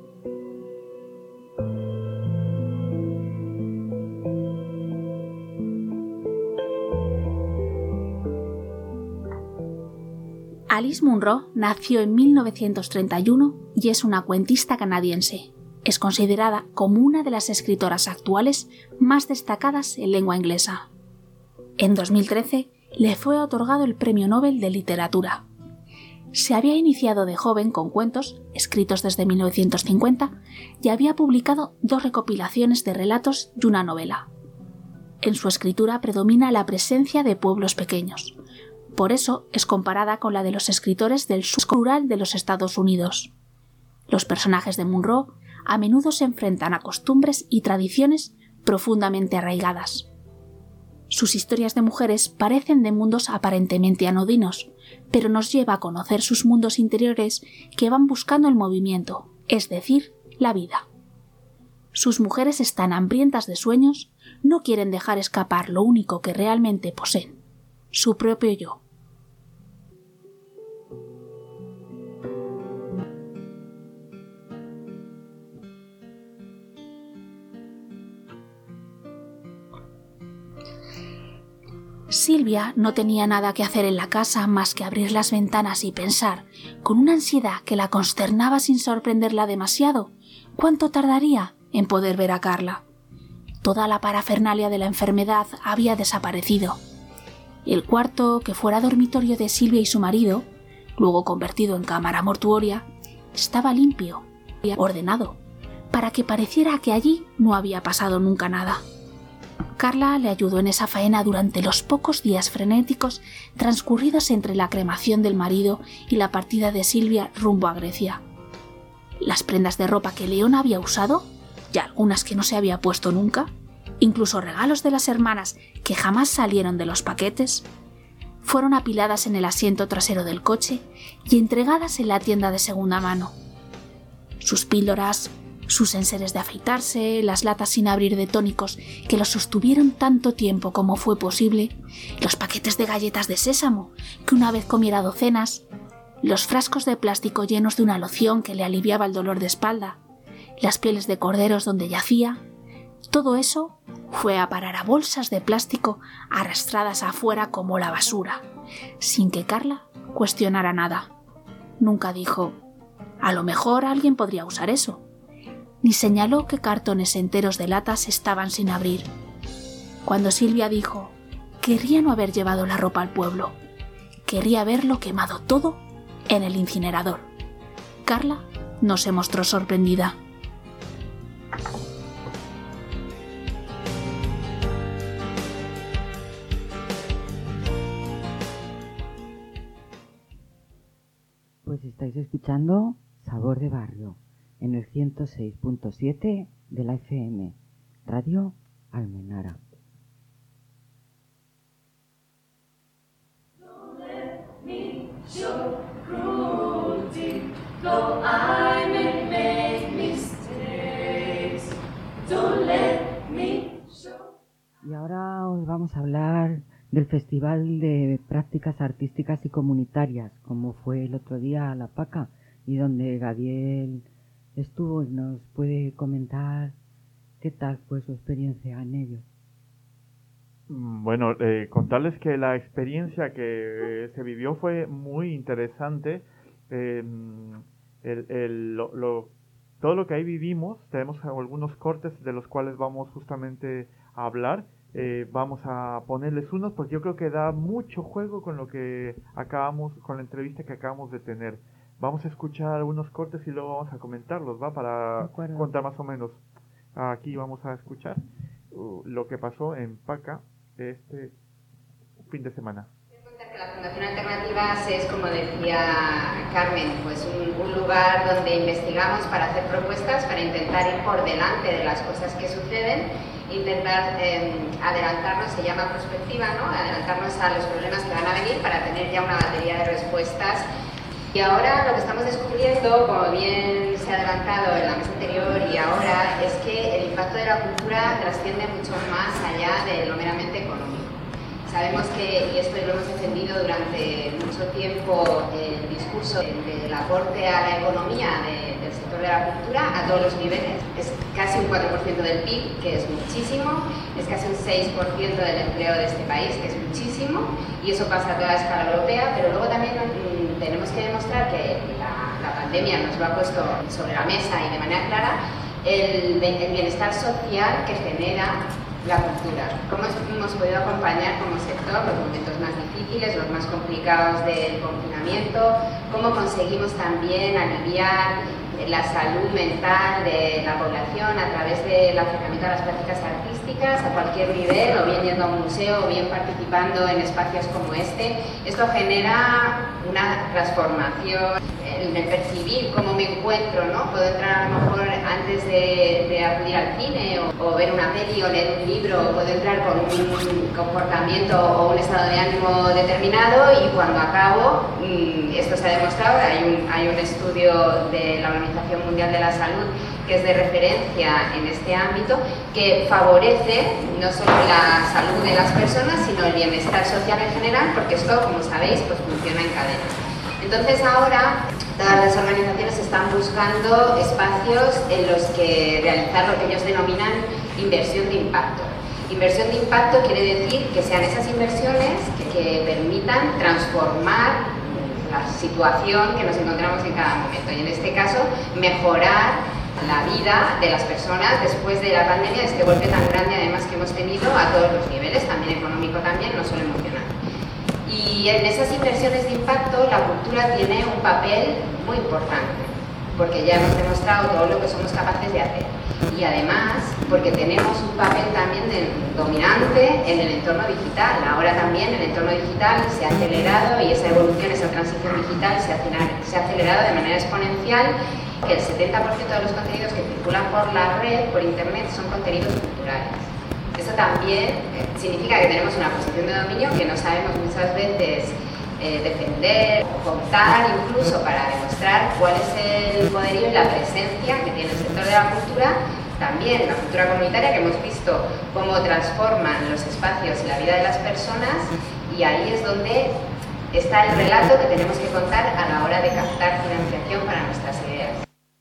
Alice Munro nació en 1931 y es una cuentista canadiense. Es considerada como una de las escritoras actuales más destacadas en lengua inglesa. En 2013 le fue otorgado el Premio Nobel de Literatura. Se había iniciado de joven con cuentos, escritos desde 1950, y había publicado 2 recopilaciones de relatos y una novela. En su escritura predomina la presencia de pueblos pequeños. Por eso es comparada con la de los escritores del sur rural de los Estados Unidos. Los personajes de Munro a menudo se enfrentan a costumbres y tradiciones profundamente arraigadas. Sus historias de mujeres parecen de mundos aparentemente anodinos, pero nos lleva a conocer sus mundos interiores que van buscando el movimiento, es decir, la vida. Sus mujeres están hambrientas de sueños, no quieren dejar escapar lo único que realmente poseen, su propio yo. Silvia no tenía nada que hacer en la casa más que abrir las ventanas y pensar, con una ansiedad que la consternaba sin sorprenderla demasiado, cuánto tardaría en poder ver a Carla. Toda la parafernalia de la enfermedad había desaparecido. El cuarto, que fuera dormitorio de Silvia y su marido, luego convertido en cámara mortuoria, estaba limpio y ordenado, para que pareciera que allí no había pasado nunca nada. Carla le ayudó en esa faena durante los pocos días frenéticos transcurridos entre la cremación del marido y la partida de Silvia rumbo a Grecia. Las prendas de ropa que León había usado, y algunas que no se había puesto nunca, incluso regalos de las hermanas que jamás salieron de los paquetes, fueron apiladas en el asiento trasero del coche y entregadas en la tienda de segunda mano. Sus píldoras, sus enseres de afeitarse, las latas sin abrir de tónicos que los sostuvieron tanto tiempo como fue posible, los paquetes de galletas de sésamo que una vez comiera docenas, los frascos de plástico llenos de una loción que le aliviaba el dolor de espalda, las pieles de corderos donde yacía, todo eso fue a parar a bolsas de plástico arrastradas afuera como la basura, sin que Carla cuestionara nada. Nunca dijo, a lo mejor alguien podría usar eso, ni señaló que cartones enteros de latas estaban sin abrir. Cuando Silvia dijo, querría no haber llevado la ropa al pueblo, querría haberlo quemado todo en el incinerador. Carla no se mostró sorprendida. Pues estáis escuchando Sabor de Barrio en el 106.7 de la FM, Radio Almenara. Y ahora os vamos a hablar del Festival de Prácticas Artísticas y Comunitarias, como fue el otro día La Paca, y donde Gabriel estuvo y nos puede comentar qué tal fue su experiencia en ello. Bueno, contarles que la experiencia que se vivió fue muy interesante. Todo lo que ahí vivimos, tenemos algunos cortes de los cuales vamos justamente a hablar. Vamos a ponerles unos porque yo creo que da mucho juego con lo que con la entrevista que acabamos de tener. Vamos a escuchar algunos cortes y luego vamos a comentarlos, ¿va? Para contar más o menos. Aquí vamos a escuchar lo que pasó en Paca este fin de semana. La Fundación Alternativas es, como decía Carmen, pues un lugar donde investigamos para hacer propuestas, para intentar ir por delante de las cosas que suceden, intentar adelantarnos, se llama prospectiva, ¿no? Adelantarnos a los problemas que van a venir para tener ya una batería de respuestas. Y ahora lo que estamos descubriendo, como bien se ha adelantado en la mesa anterior y ahora, es que el impacto de la cultura trasciende mucho más allá de lo meramente económico. Sabemos que, y esto lo hemos defendido durante mucho tiempo, el discurso del aporte a la economía del sector de la cultura a todos los niveles. Es casi un 4% del PIB, que es muchísimo, es casi un 6% del empleo de este país, que es muchísimo, y eso pasa a toda escala europea, pero luego también tenemos que demostrar que la pandemia nos lo ha puesto sobre la mesa y de manera clara, el bienestar social que genera la cultura. Cómo hemos podido acompañar como sector los momentos más difíciles, los más complicados del confinamiento, cómo conseguimos también aliviar la salud mental de la población a través del acercamiento a las prácticas artísticas a cualquier nivel, o bien yendo a un museo o bien participando en espacios como este. Esto genera una transformación en el percibir cómo me encuentro, ¿no? Puedo entrar a lo mejor antes de acudir al cine o ver una peli o leer un libro, puedo entrar con un comportamiento o un estado de ánimo determinado y cuando acabo, esto se ha demostrado, hay un estudio de la Organización Mundial de la Salud que es de referencia en este ámbito, que favorece no solo la salud de las personas, sino el bienestar social en general, porque esto, como sabéis, pues funciona en cadena. Entonces ahora todas las organizaciones están buscando espacios en los que realizar lo que ellos denominan inversión de impacto. Inversión de impacto quiere decir que sean esas inversiones que permitan transformar la situación que nos encontramos en cada momento y en este caso mejorar la vida de las personas después de la pandemia, de este golpe tan grande además que hemos tenido a todos los niveles, también económico también, no solo emocional. Y en esas inversiones de impacto la cultura tiene un papel muy importante, porque ya hemos demostrado todo lo que somos capaces de hacer. Y además, porque tenemos un papel también dominante en el entorno digital. Ahora también el entorno digital se ha acelerado y esa evolución, esa transición digital se ha acelerado de manera exponencial, que el 70% de los contenidos que circulan por la red, por internet, son contenidos culturales. Eso también significa que tenemos una posición de dominio que no sabemos muchas veces defender o contar, incluso para demostrar cuál es el poderío y la presencia que tiene el sector de la cultura, también la cultura comunitaria, que hemos visto cómo transforman los espacios y la vida de las personas, y ahí es donde está el relato que tenemos que contar a la hora de captar financiación para nuestras ideas.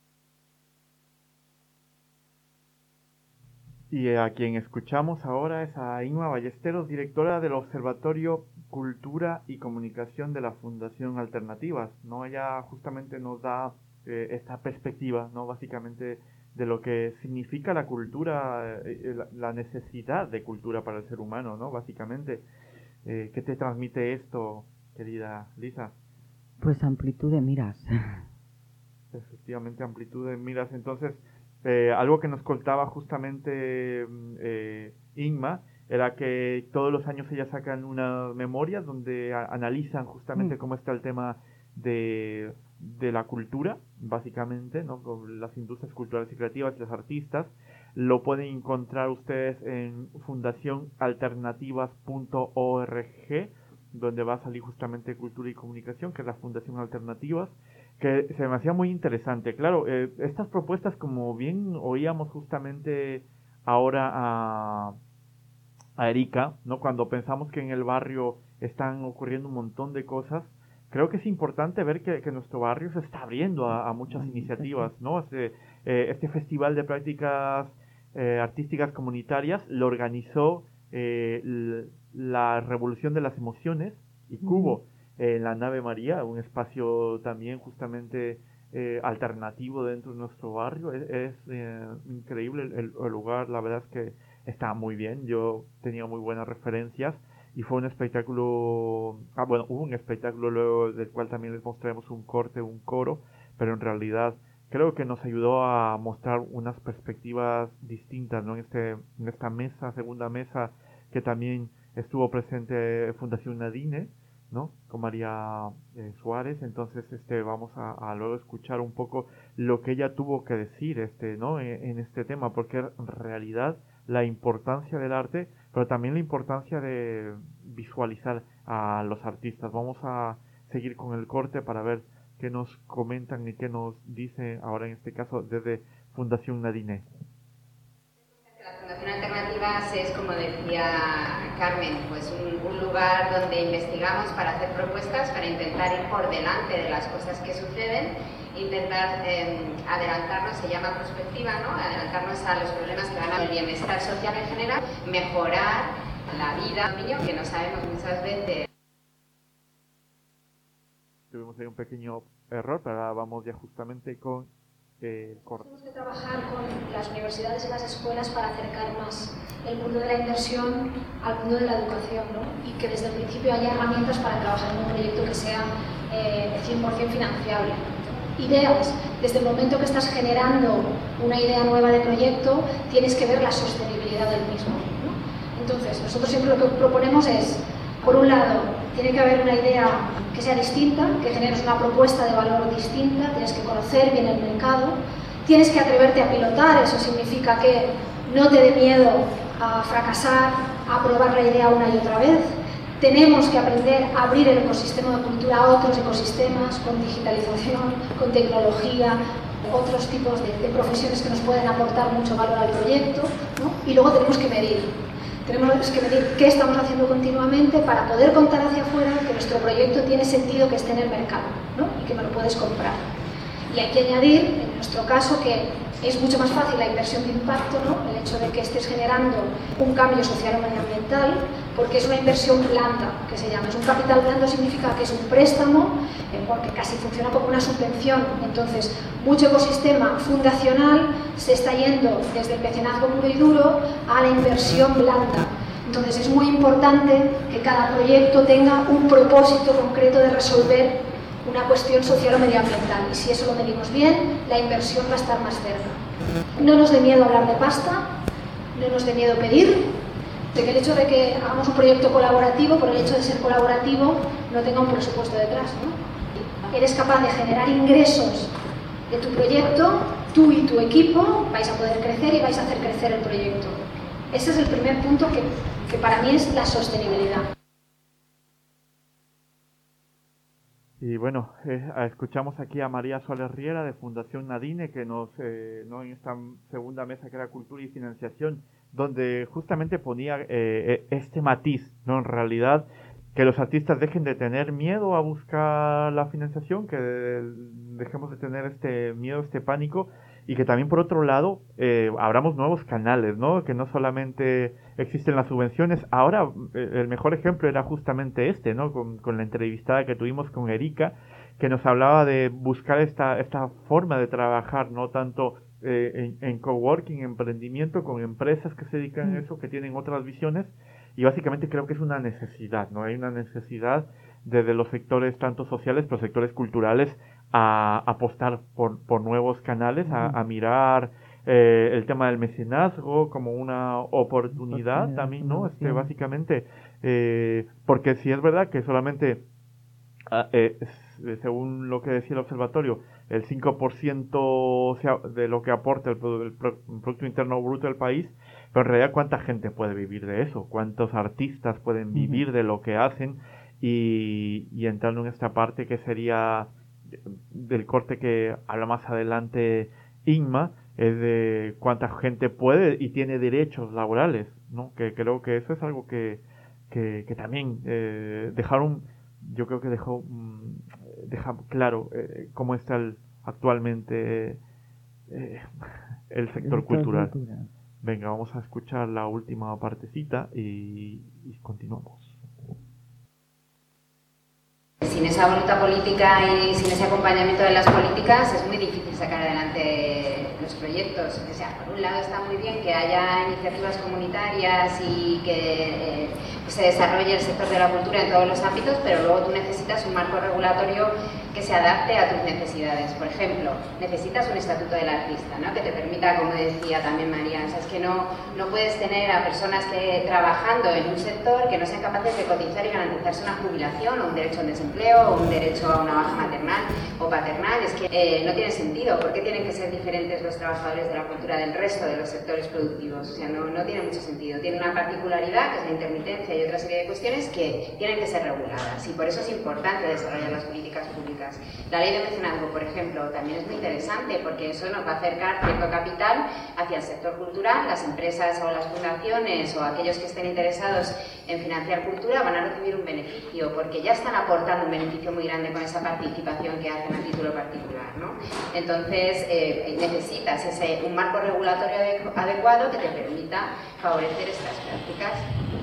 Y a quien escuchamos ahora es a Inma Ballesteros, directora del Observatorio Cultura y Comunicación de la Fundación Alternativas, ¿no? Ella justamente nos da esta perspectiva, ¿no? Básicamente de lo que significa la cultura, la necesidad de cultura para el ser humano, ¿no? Básicamente, ¿qué te transmite esto, querida Lisa? Pues amplitud de miras. Efectivamente, amplitud de miras. Entonces, algo que nos contaba justamente Inma era que todos los años ellas sacan una memoria donde analizan justamente cómo está el tema de la cultura, básicamente, ¿no? Con las industrias culturales y creativas y los artistas. Lo pueden encontrar ustedes en fundacionalternativas.org, donde va a salir justamente Cultura y Comunicación, que es la Fundación Alternativas, que se me hacía muy interesante. Claro, estas propuestas, como bien oíamos justamente ahora a Erika, ¿no? Cuando pensamos que en el barrio están ocurriendo un montón de cosas, creo que es importante ver que nuestro barrio se está abriendo a muchas iniciativas, ¿no? Este festival de prácticas artísticas comunitarias lo organizó la Revolución de las Emociones y Cubo en la Nave María, un espacio también justamente alternativo dentro de nuestro barrio. Es increíble el lugar, la verdad es que está muy bien. Yo tenía muy buenas referencias y fue un espectáculo, hubo un espectáculo luego del cual también les mostraremos un corte, un coro, pero en realidad creo que nos ayudó a mostrar unas perspectivas distintas, ¿no? En esta mesa, segunda mesa, que también estuvo presente Fundación Nadine, ¿no? Con María Suárez. Entonces vamos a luego escuchar un poco lo que ella tuvo que decir ¿no? en este tema, porque en realidad la importancia del arte, pero también la importancia de visualizar a los artistas. Vamos a seguir con el corte para ver qué nos comentan y qué nos dice ahora en este caso desde Fundación Nadine. La Fundación Alternativas es, como decía Carmen, pues un lugar donde investigamos para hacer propuestas, para intentar ir por delante de las cosas que suceden, intentar adelantarnos, se llama prospectiva, ¿no? Adelantarnos a los problemas que van al bienestar social en general, mejorar la vida de un niño, que no sabemos muchas veces. Tuvimos ahí un pequeño error, pero ahora vamos ya justamente con Tenemos que trabajar con las universidades y las escuelas para acercar más el mundo de la inversión al mundo de la educación, ¿no? Y que desde el principio haya herramientas para trabajar en un proyecto que sea 100% financiable. Ideas. Desde el momento que estás generando una idea nueva de proyecto, tienes que ver la sostenibilidad del mismo, ¿no? Entonces, nosotros siempre lo que proponemos es, por un lado, tiene que haber una idea que sea distinta, que generes una propuesta de valor distinta, tienes que conocer bien el mercado, tienes que atreverte a pilotar, eso significa que no te dé miedo a fracasar, a probar la idea una y otra vez. Tenemos que aprender a abrir el ecosistema de cultura a otros ecosistemas, con digitalización, con tecnología, otros tipos de profesiones que nos pueden aportar mucho valor al proyecto, ¿no? Y luego tenemos que medir. Tenemos que medir qué estamos haciendo continuamente para poder contar hacia afuera que nuestro proyecto tiene sentido que esté en el mercado, ¿no? Y que me lo puedes comprar. Y hay que añadir, en nuestro caso, que es mucho más fácil la inversión de impacto, ¿no? El hecho de que estés generando un cambio social o medioambiental, porque es una inversión blanda, que se llama. Es un capital blando, significa que es un préstamo, porque casi funciona como una subvención. Entonces, mucho ecosistema fundacional se está yendo desde el mecenazgo puro y duro a la inversión blanda. Entonces, es muy importante que cada proyecto tenga un propósito concreto de resolver una cuestión social o medioambiental, y si eso lo medimos bien, la inversión va a estar más cerca. No nos dé miedo hablar de pasta, no nos dé miedo pedir, de que el hecho de que hagamos un proyecto colaborativo, por el hecho de ser colaborativo, no tenga un presupuesto detrás, ¿no? Eres capaz de generar ingresos de tu proyecto, tú y tu equipo vais a poder crecer y vais a hacer crecer el proyecto. Ese es el primer punto que para mí es la sostenibilidad. Y bueno, escuchamos aquí a María Soler Riera de Fundación Nadine, que nos, ¿no? En esta segunda mesa que era Cultura y Financiación, donde justamente ponía este matiz, ¿no? En realidad, que los artistas dejen de tener miedo a buscar la financiación, que dejemos de tener este miedo, este pánico, y que también por otro lado abramos nuevos canales, ¿no? Que no solamente existen las subvenciones. Ahora el mejor ejemplo era justamente este, ¿no? Con la entrevistada que tuvimos con Erika, que nos hablaba de buscar esta forma de trabajar, no tanto en coworking, emprendimiento con empresas que se dedican a eso, que tienen otras visiones, y básicamente creo que es una necesidad, ¿no? Hay una necesidad desde los sectores tanto sociales, pero sectores culturales, a apostar por nuevos canales, a mirar el tema del mecenazgo como una oportunidad también, ¿no? Básicamente, porque si es verdad que solamente, según lo que decía el observatorio, el 5% de lo que aporta el Producto Interno Bruto del país, pero en realidad ¿cuánta gente puede vivir de eso? ¿Cuántos artistas pueden vivir de lo que hacen? Y entrando en esta parte que sería del corte que habla más adelante Inma, es de cuánta gente puede y tiene derechos laborales, ¿no? Que creo que eso es algo que también dejaron, yo creo que deja claro cómo está actualmente el sector cultural. Venga, vamos a escuchar la última partecita y continuamos. Sin esa voluntad política y sin ese acompañamiento de las políticas es muy difícil sacar adelante los proyectos. O sea, por un lado está muy bien que haya iniciativas comunitarias y que se desarrolle el sector de la cultura en todos los ámbitos, pero luego tú necesitas un marco regulatorio que se adapte a tus necesidades. Por ejemplo, necesitas un estatuto del artista, ¿no? Que te permita, como decía también María, o sea, es que no puedes tener a personas que trabajando en un sector que no sean capaces de cotizar y garantizarse una jubilación o un derecho al desempleo o un derecho a una baja maternal o paternal. Es que no tiene sentido. ¿Por qué tienen que ser diferentes los trabajadores de la cultura del resto de los sectores productivos? O sea, no tiene mucho sentido. Tiene una particularidad, que es la intermitencia y otra serie de cuestiones que tienen que ser reguladas, y por eso es importante desarrollar las políticas públicas. La ley de mecenazgo, por ejemplo, también es muy interesante porque eso nos va a acercar cierto capital hacia el sector cultural. Las empresas o las fundaciones o aquellos que estén interesados en financiar cultura van a recibir un beneficio porque ya están aportando un beneficio muy grande con esa participación que hacen a título particular, ¿no? Entonces necesitas un marco regulatorio adecuado que te permita favorecer estas prácticas.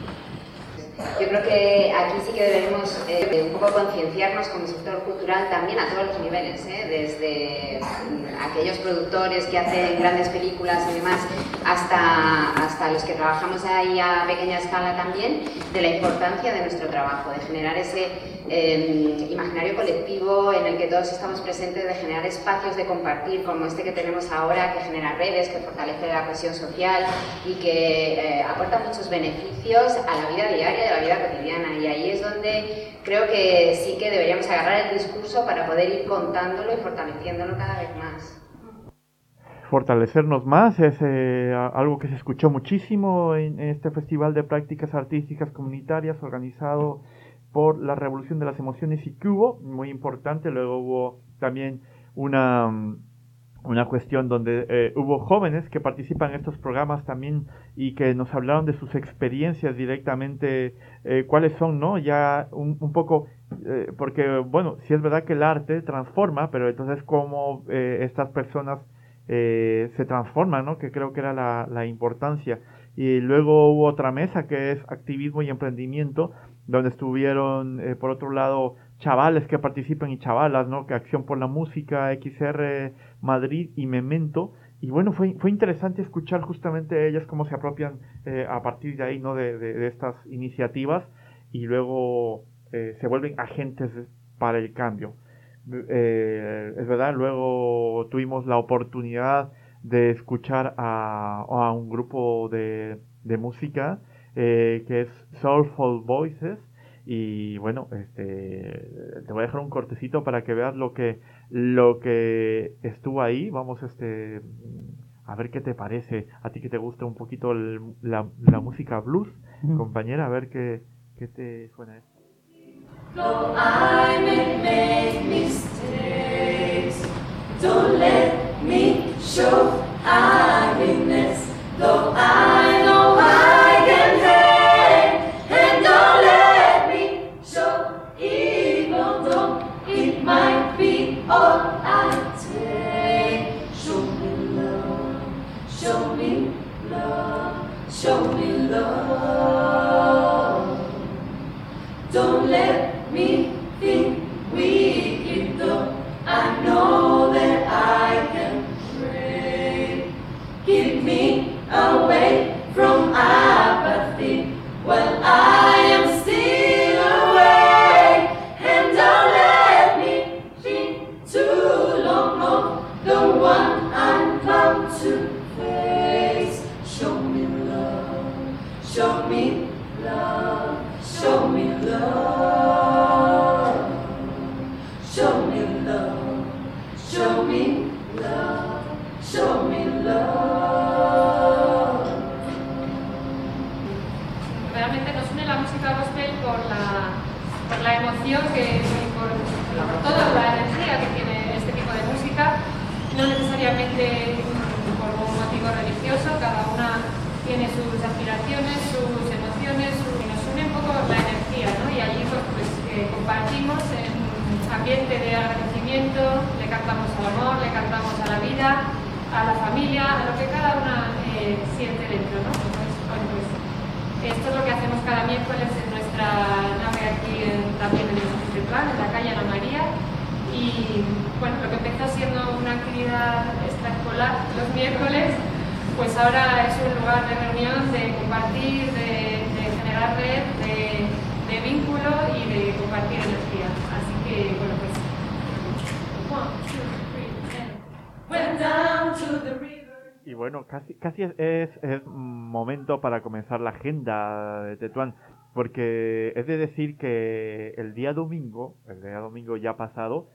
Yo creo que aquí sí que debemos un poco concienciarnos como sector cultural también a todos los niveles, desde aquellos productores que hacen grandes películas y demás hasta los que trabajamos ahí a pequeña escala también, de la importancia de nuestro trabajo, de generar ese imaginario colectivo en el que todos estamos presentes, de generar espacios de compartir como este que tenemos ahora, que genera redes, que fortalece la cohesión social y que aporta muchos beneficios a la vida diaria, de la vida cotidiana. Y ahí es donde creo que sí que deberíamos agarrar el discurso para poder ir contándolo y fortaleciéndolo cada vez más. Fortalecernos más es algo que se escuchó muchísimo en este Festival de Prácticas Artísticas Comunitarias organizado por la Revolución de las Emociones y que hubo, muy importante. Luego hubo también una una cuestión donde hubo jóvenes que participan en estos programas también y que nos hablaron de sus experiencias directamente, cuáles son, ¿no? Ya un poco, porque, bueno, sí es verdad que el arte transforma, pero entonces cómo estas personas se transforman, ¿no? Que creo que era la importancia. Y luego hubo otra mesa que es activismo y emprendimiento, donde estuvieron, por otro lado, chavales que participan y chavalas, ¿no? Que Acción por la Música, XR Madrid y Memento. Y bueno, fue interesante escuchar justamente ellas cómo se apropian a partir de ahí, ¿no? De estas iniciativas y luego se vuelven agentes para el cambio. Es verdad, luego tuvimos la oportunidad de escuchar a un grupo de música que es Soulful Voices. Y bueno, te voy a dejar un cortecito para que veas lo que estuvo ahí. Vamos a ver qué te parece. A ti que te gusta un poquito la música blues, compañera, a ver qué te suena esto. Though I may make mistakes, don't let me show happiness. Though I know I can hate, and don't let me show evil, though it might be all I take. Show me love, show me love, show me love. Don't let me think weakly, though I know that I can pray. Keep me away from apathy while I am still awake, and don't let me think too long of the one I'm come to face. Show me love, show me love, show me love, show me love, show me love, show me love. Realmente nos une la música gospel por la emoción y por toda la energía que tiene este tipo de música, no necesariamente por un motivo religioso. Cada una tiene sus aspiraciones, sus emociones, nos une un poco la energía, ¿no? Y allí pues compartimos en un ambiente de agradecimiento, le cantamos al amor, le cantamos a la vida, a la familia, a lo que cada una siente dentro, ¿no? Entonces, bueno, pues esto es lo que hacemos cada miércoles en nuestra nave aquí también en el plan, en la calle Ana María. Y bueno, lo que empezó siendo una actividad extraescolar los miércoles, pues ahora es un lugar de reunión, de compartir, de generar red, de vínculo y de compartir energía. Así que, bueno, pues... 1, 2, 3, and went down to the river. Y bueno, casi es momento para comenzar la agenda de Tetuán, porque es de decir que el día domingo ya pasado,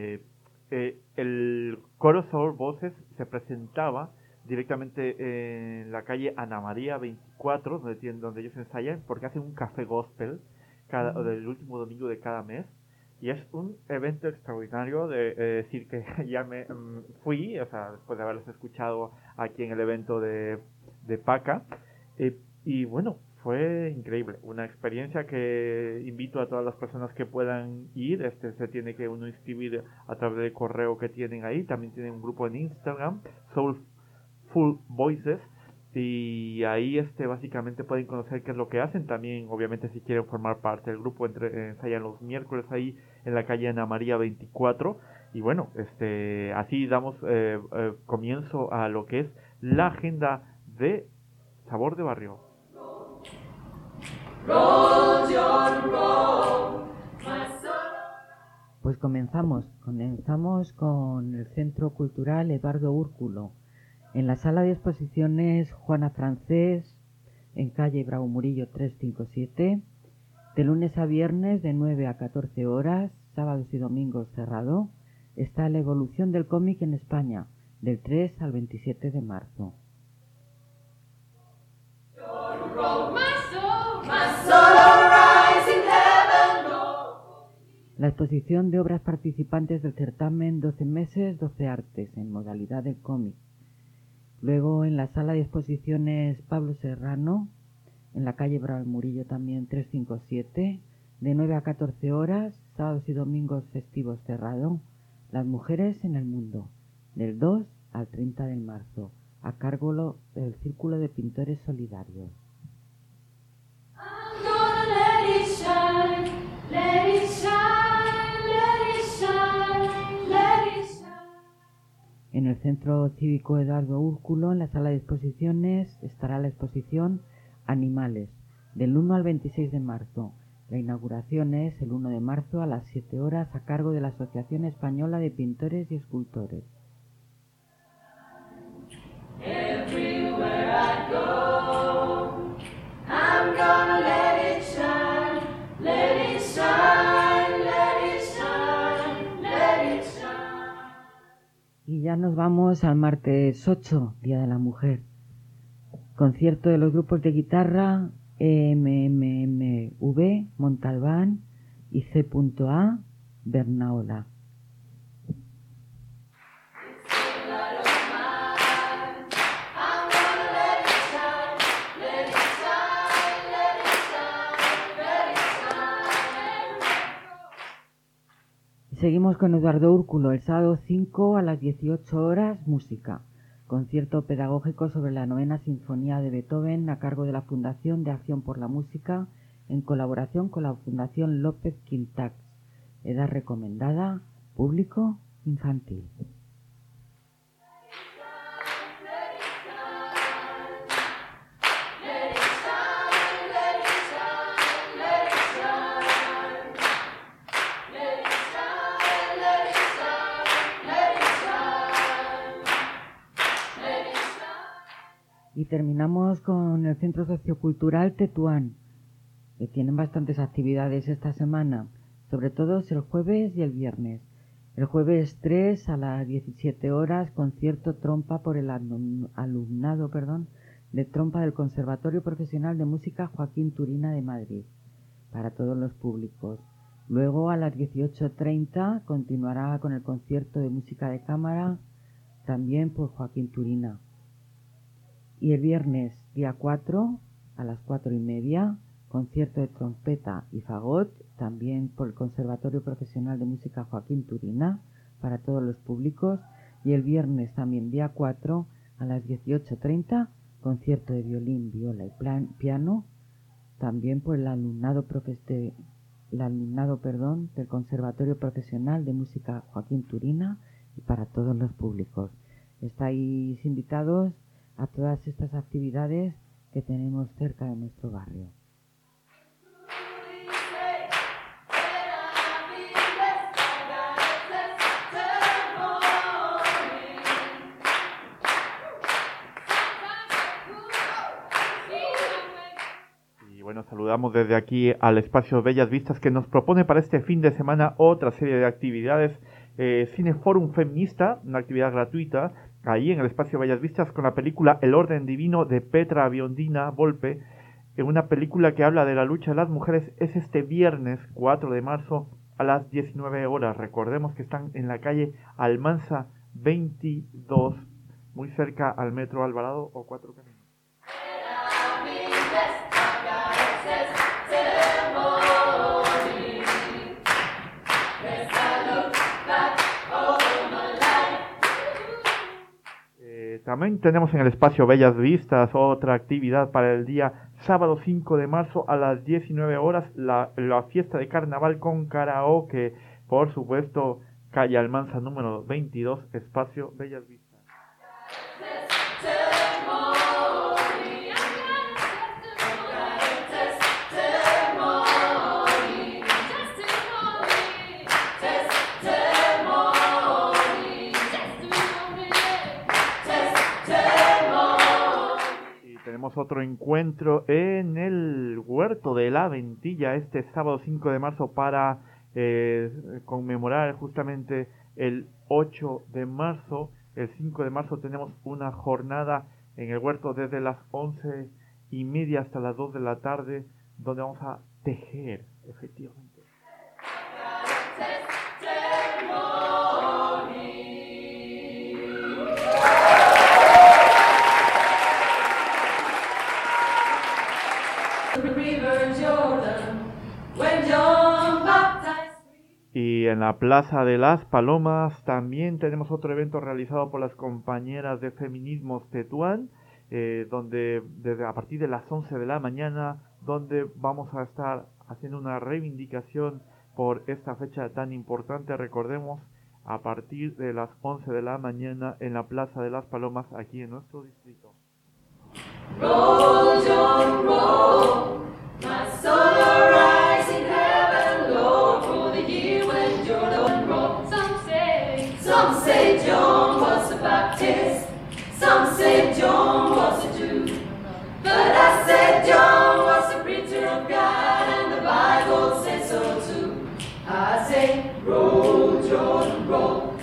el coro Soul Voices se presentaba directamente en la calle Ana María 24, donde ellos ensayan, porque hacen un café gospel el último domingo de cada mes. Y es un evento extraordinario, de decir que ya me fui, o sea, después de haberlos escuchado aquí en el evento de Paca. Y bueno, fue increíble, una experiencia que invito a todas las personas que puedan ir. Se tiene que uno inscribir a través del correo que tienen ahí. También tienen un grupo en Instagram, Soulful Voices, y ahí básicamente pueden conocer qué es lo que hacen. También, obviamente, si quieren formar parte del grupo, ensayan los miércoles ahí en la calle Ana María 24. Y bueno, así damos comienzo a lo que es la agenda de Sabor de Barrio. Pues comenzamos con el Centro Cultural Eduardo Úrculo, en la sala de exposiciones Juana Francés, en calle Bravo Murillo 357, de lunes a viernes de 9 a 14 horas, sábados y domingos cerrado. Está la evolución del cómic en España, del 3 al 27 de marzo. La exposición de obras participantes del certamen 12 meses, 12 artes, en modalidad de cómic. Luego en la sala de exposiciones Pablo Serrano, en la calle Bravo Murillo también 357, de 9 a 14 horas, sábados y domingos festivos cerrado, Las mujeres en el mundo, del 2 al 30 de marzo, a cargo del Círculo de Pintores Solidarios. En el Centro Cívico Eduardo Úrculo, en la sala de exposiciones, estará la exposición Animales, del 1 al 26 de marzo. La inauguración es el 1 de marzo a las 7 horas, a cargo de la Asociación Española de Pintores y Escultores. Everywhere I go, I'm gonna let it shine, let it shine, let it shine, let it shine. Y ya nos vamos al martes 8, Día de la Mujer. Concierto de los grupos de guitarra MMV, Montalbán y C.A, Bernaola. Seguimos con Eduardo Úrculo, el sábado 5 a las 18 horas, música. Concierto pedagógico sobre la 9ª Sinfonía de Beethoven a cargo de la Fundación de Acción por la Música en colaboración con la Fundación López Quintax. Edad recomendada, público infantil. Y terminamos con el Centro Sociocultural Tetuán, que tienen bastantes actividades esta semana, sobre todo el jueves y el viernes. El jueves 3 a las 17 horas, concierto trompa por el alumnado de trompa del Conservatorio Profesional de Música Joaquín Turina de Madrid, para todos los públicos. Luego a las 18:30 continuará con el concierto de música de cámara, también por Joaquín Turina. Y el viernes, día 4, a las 4:30, concierto de trompeta y fagot, también por el Conservatorio Profesional de Música Joaquín Turina, para todos los públicos. Y el viernes también, día 4, a las 18:30, concierto de violín, viola y piano, también por el alumnado del Conservatorio Profesional de Música Joaquín Turina y para todos los públicos. Estáis invitados a todas estas actividades que tenemos cerca de nuestro barrio. Y bueno, saludamos desde aquí al espacio Bellas Vistas, que nos propone para este fin de semana otra serie de actividades. Cineforum Feminista, una actividad gratuita ahí en el espacio Bellas Vistas, con la película El Orden Divino de Petra Biondina Volpe, una película que habla de la lucha de las mujeres. Es este viernes 4 de marzo a las 19 horas. Recordemos que están en la calle Almanza 22, muy cerca al Metro Alvarado o Cuatro Caminos. También tenemos en el espacio Bellas Vistas otra actividad para el día sábado 5 de marzo a las 19 horas, la fiesta de carnaval con karaoke, por supuesto, calle Almanza número 22, espacio Bellas Vistas. Tenemos otro encuentro en el Huerto de la Ventilla este sábado 5 de marzo para conmemorar justamente el 8 de marzo. El 5 de marzo tenemos una jornada en el huerto desde las 11:30 hasta las 2 de la tarde, donde vamos a tejer, efectivamente. la Plaza de las Palomas también tenemos otro evento realizado por las compañeras de Feminismos Tetuán, donde desde a partir de las 11 de la mañana, donde vamos a estar haciendo una reivindicación por esta fecha tan importante. Recordemos, a partir de las 11 de la mañana en la Plaza de las Palomas, aquí en nuestro distrito. Roll, John, roll, my soul arise in heaven, Lord, for the year when Jordan rolled. Some say John was a Baptist, some say John was a Jew, but I said John was a preacher of God, and the Bible says so too. I say, roll, Jordan, roll,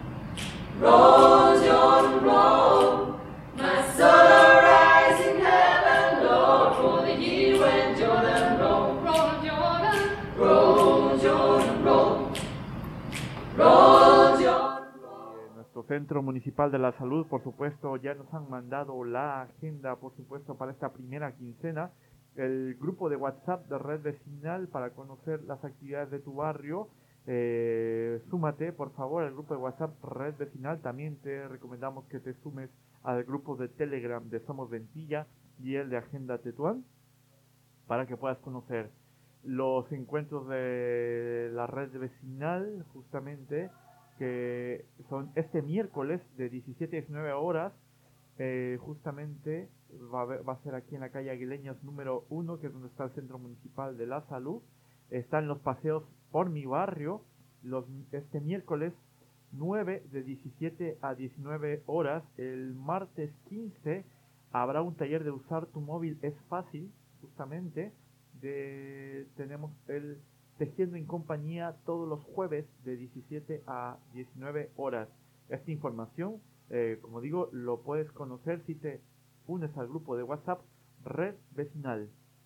roll, Jordan, roll, my soul arise in heaven, Lord, for the year when Jordan rolled. Roll, Jordan, roll, Jordan, roll, roll, Jordan. Nuestro Centro Municipal de la Salud, por supuesto, ya nos han mandado la agenda, por supuesto, para esta primera quincena. El grupo de WhatsApp de Red Vecinal para conocer las actividades de tu barrio. Súmate, por favor, al grupo de WhatsApp Red Vecinal. También te recomendamos que te sumes al grupo de Telegram de Somos Ventilla y el de Agenda Tetuán, para que puedas conocer los encuentros de la Red Vecinal, justamente, que son este miércoles de 17 a 19 horas. Justamente va a ser aquí en la calle Aguileños número 1, que es donde está el Centro Municipal de la Salud. Están los paseos por mi barrio, este miércoles 9 de 17 a 19 horas. El martes 15 habrá un taller de usar tu móvil es fácil, justamente. Tenemos el Tejiendo en Compañía todos los jueves de 17 a 19 horas. Esta información, como digo, lo puedes conocer si te unes al grupo de WhatsApp Red Vecinal.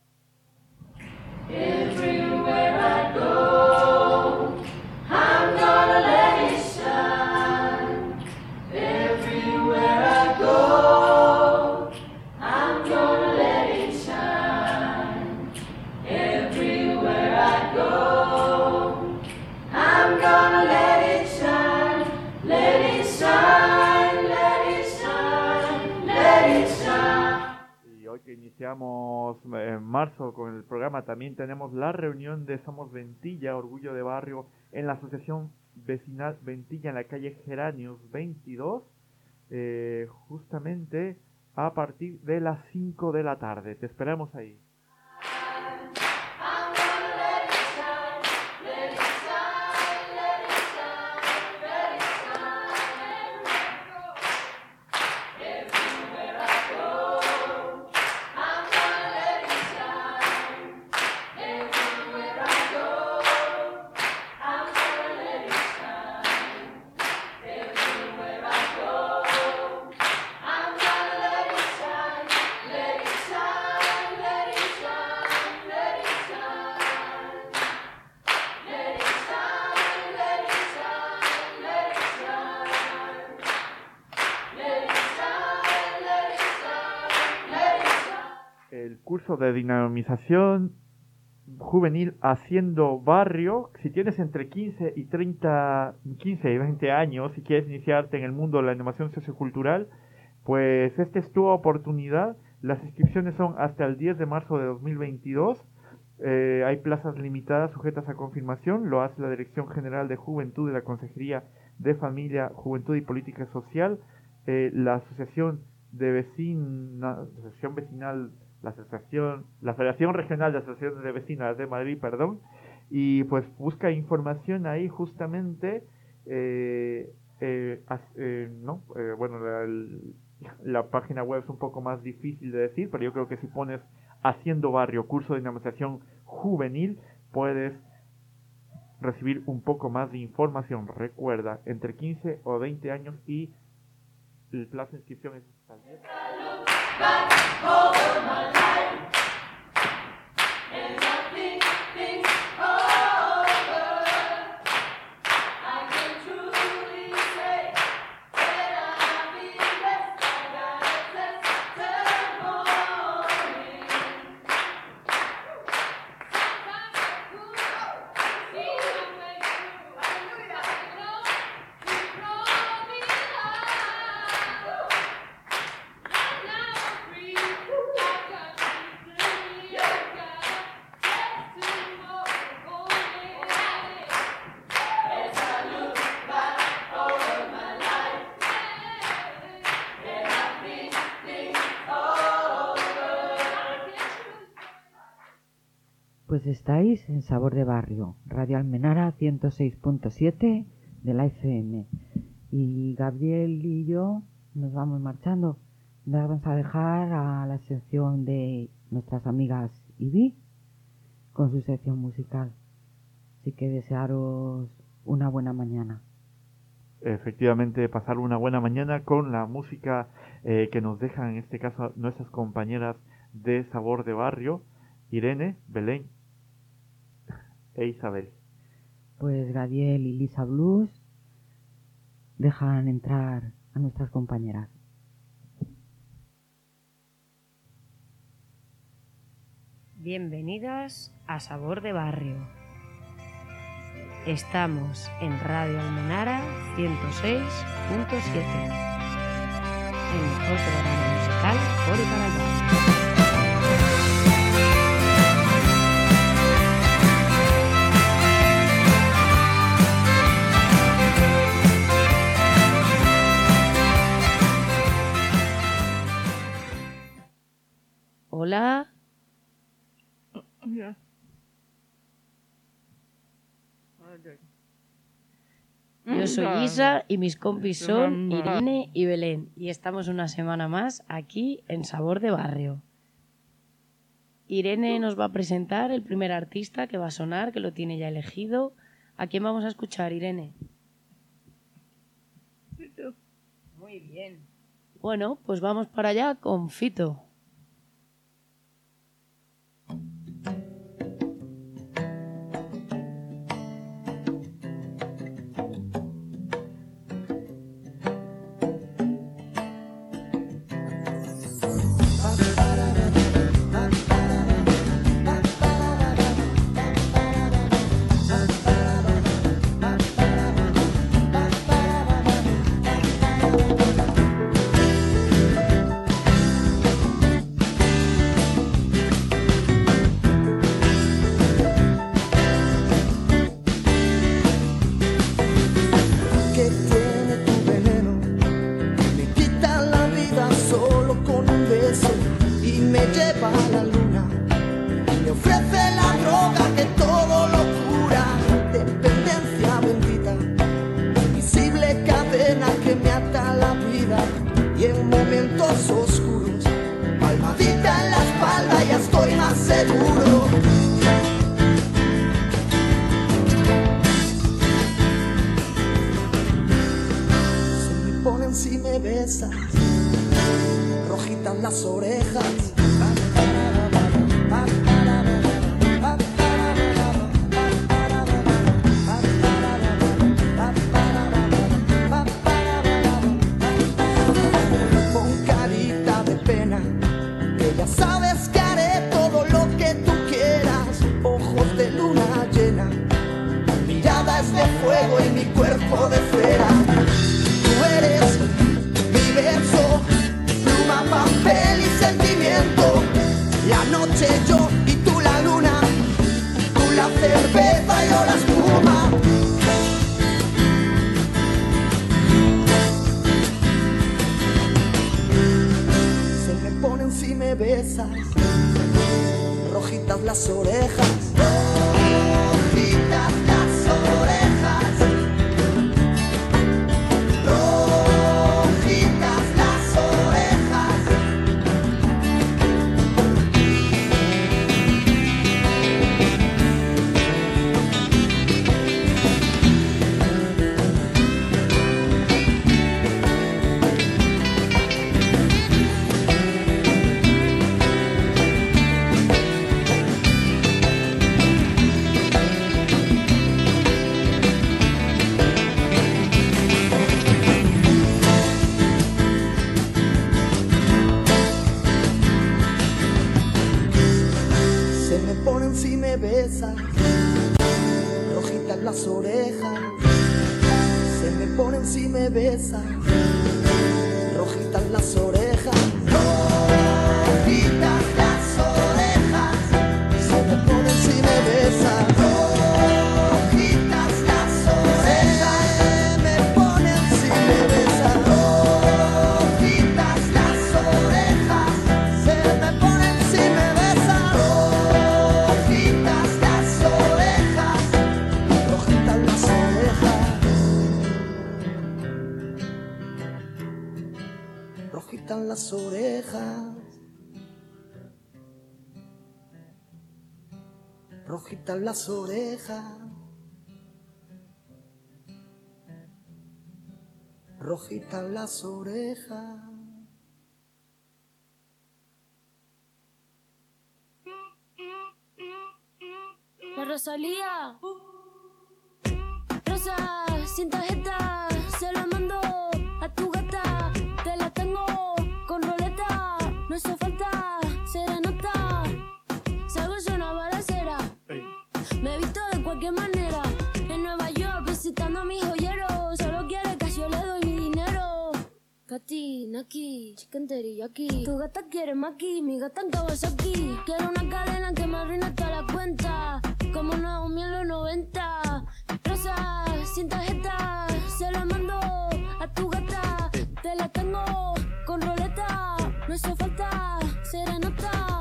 Everywhere I go, I'm gonna let it shine. Everywhere I go, I'm gonna let it shine. Everywhere I go, I'm gonna let it shine. Let it shine, let it shine, let it shine. Y hoy que iniciamos en marzo con el programa, también tenemos la reunión de Somos Ventilla, Orgullo de Barrio, en la Asociación Vecinal Ventilla, en la calle Geranios 22, justamente a partir de las 5 de la tarde. Te esperamos ahí. El curso de dinamización juvenil Haciendo Barrio. Si tienes entre 15 y 20 años y quieres iniciarte en el mundo de la innovación sociocultural, pues esta es tu oportunidad. Las inscripciones son hasta el 10 de marzo de 2022. Hay plazas limitadas sujetas a confirmación. Lo hace la Dirección General de Juventud de la Consejería de Familia, Juventud y Política Social, la Asociación de Asociación Vecinal, la Federación Regional de Asociaciones de Vecinas de Madrid, y pues busca información ahí justamente. La página web es un poco más difícil de decir, pero yo creo que si pones Haciendo Barrio, curso de dinamización juvenil, puedes recibir un poco más de información. Recuerda, entre 15 o 20 años, y el plazo de inscripción es hasta el 10. Pues estáis en Sabor de Barrio, Radio Almenara 106.7 de la FM. Y Gabriel y yo nos vamos marchando. Nos vamos a dejar a la sección de nuestras amigas Ibi con su sección musical. Así que desearos una buena mañana. Efectivamente, pasar una buena mañana con la música que nos dejan, en este caso, nuestras compañeras de Sabor de Barrio, Irene, Belén e Isabel. Pues Gadiel y Lisa Blues dejan entrar a nuestras compañeras. Bienvenidas a Sabor de Barrio. Estamos en Radio Almenara 106.7, el mejor programa musical por y para el barrio. Hola. Yo soy Isa y mis compis son Irene y Belén y estamos una semana más aquí en Sabor de Barrio. Irene nos va a presentar el primer artista que va a sonar, que lo tiene ya elegido. ¿A quién vamos a escuchar, Irene? Fito. Muy bien. Bueno, pues vamos para allá con Fito. Rojitas rojitas las orejas, rojitas las orejas, rojitas las orejas. La Rosalía. Rosa, sin tarjeta, se la mando a tu gata. Te la tengo con roleta, no hizo falta serenata. Salgo yo una balacera, me he visto de cualquier manera. En Nueva York visitando a mis joyeros, solo quiere que yo le doy mi dinero. Pati, Naki, chicken teriyaki. Tu gata quiere maki, mi gata en Kawasaki. Quiero una cadena que me arruine toda la cuenta, como Naomi en los 90. Rosa, sin tarjeta, se la mando a tu gata. Te la tengo con roleta, no hizo falta serenata.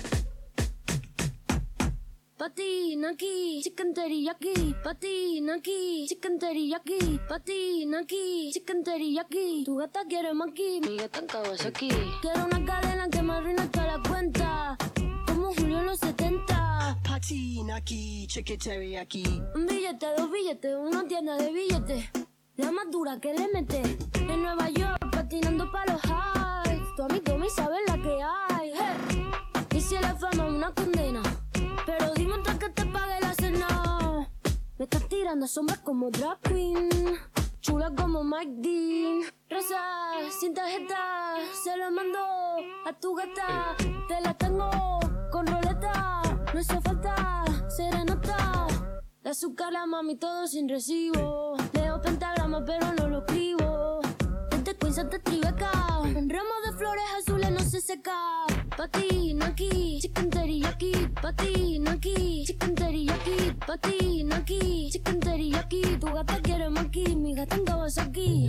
Pati, Naki, chicken teriyaki. Pati, Naki, chicken teriyaki. Pati, Naki, chicken teriyaki. Tu gata quiere maki, mi gata en Kawasaki. Quiero una cadena que me arruine toda la cuenta, como Julio en los 70. Pati, Naki, chicken teriyaki. Un billete, dos billetes, una tienda de billetes, la más dura que le mete. En Nueva York patinando pa' los highs, tu amigo me sabe la que hay. Hey. Y si la fama es una condena, pero dime antes que te pague la cena. Me estás tirando sombras como drag queen, chula como Mike Dean. Rosa, sin tarjeta, se la mando a tu gata. Te la tengo con roleta, no hizo falta serenata. De azúcar la mami todo sin recibo, leo pentagrama pero no lo escribo. Desde Queens hasta Tribeca, un ramo de flores azules no se seca. Pati, Naki, chicken teriyaki. Pati, Naki, chicken teriyaki. Pati, Naki, chicken teriyaki. Tu gata quiere maki, mi gata en Kawasaki.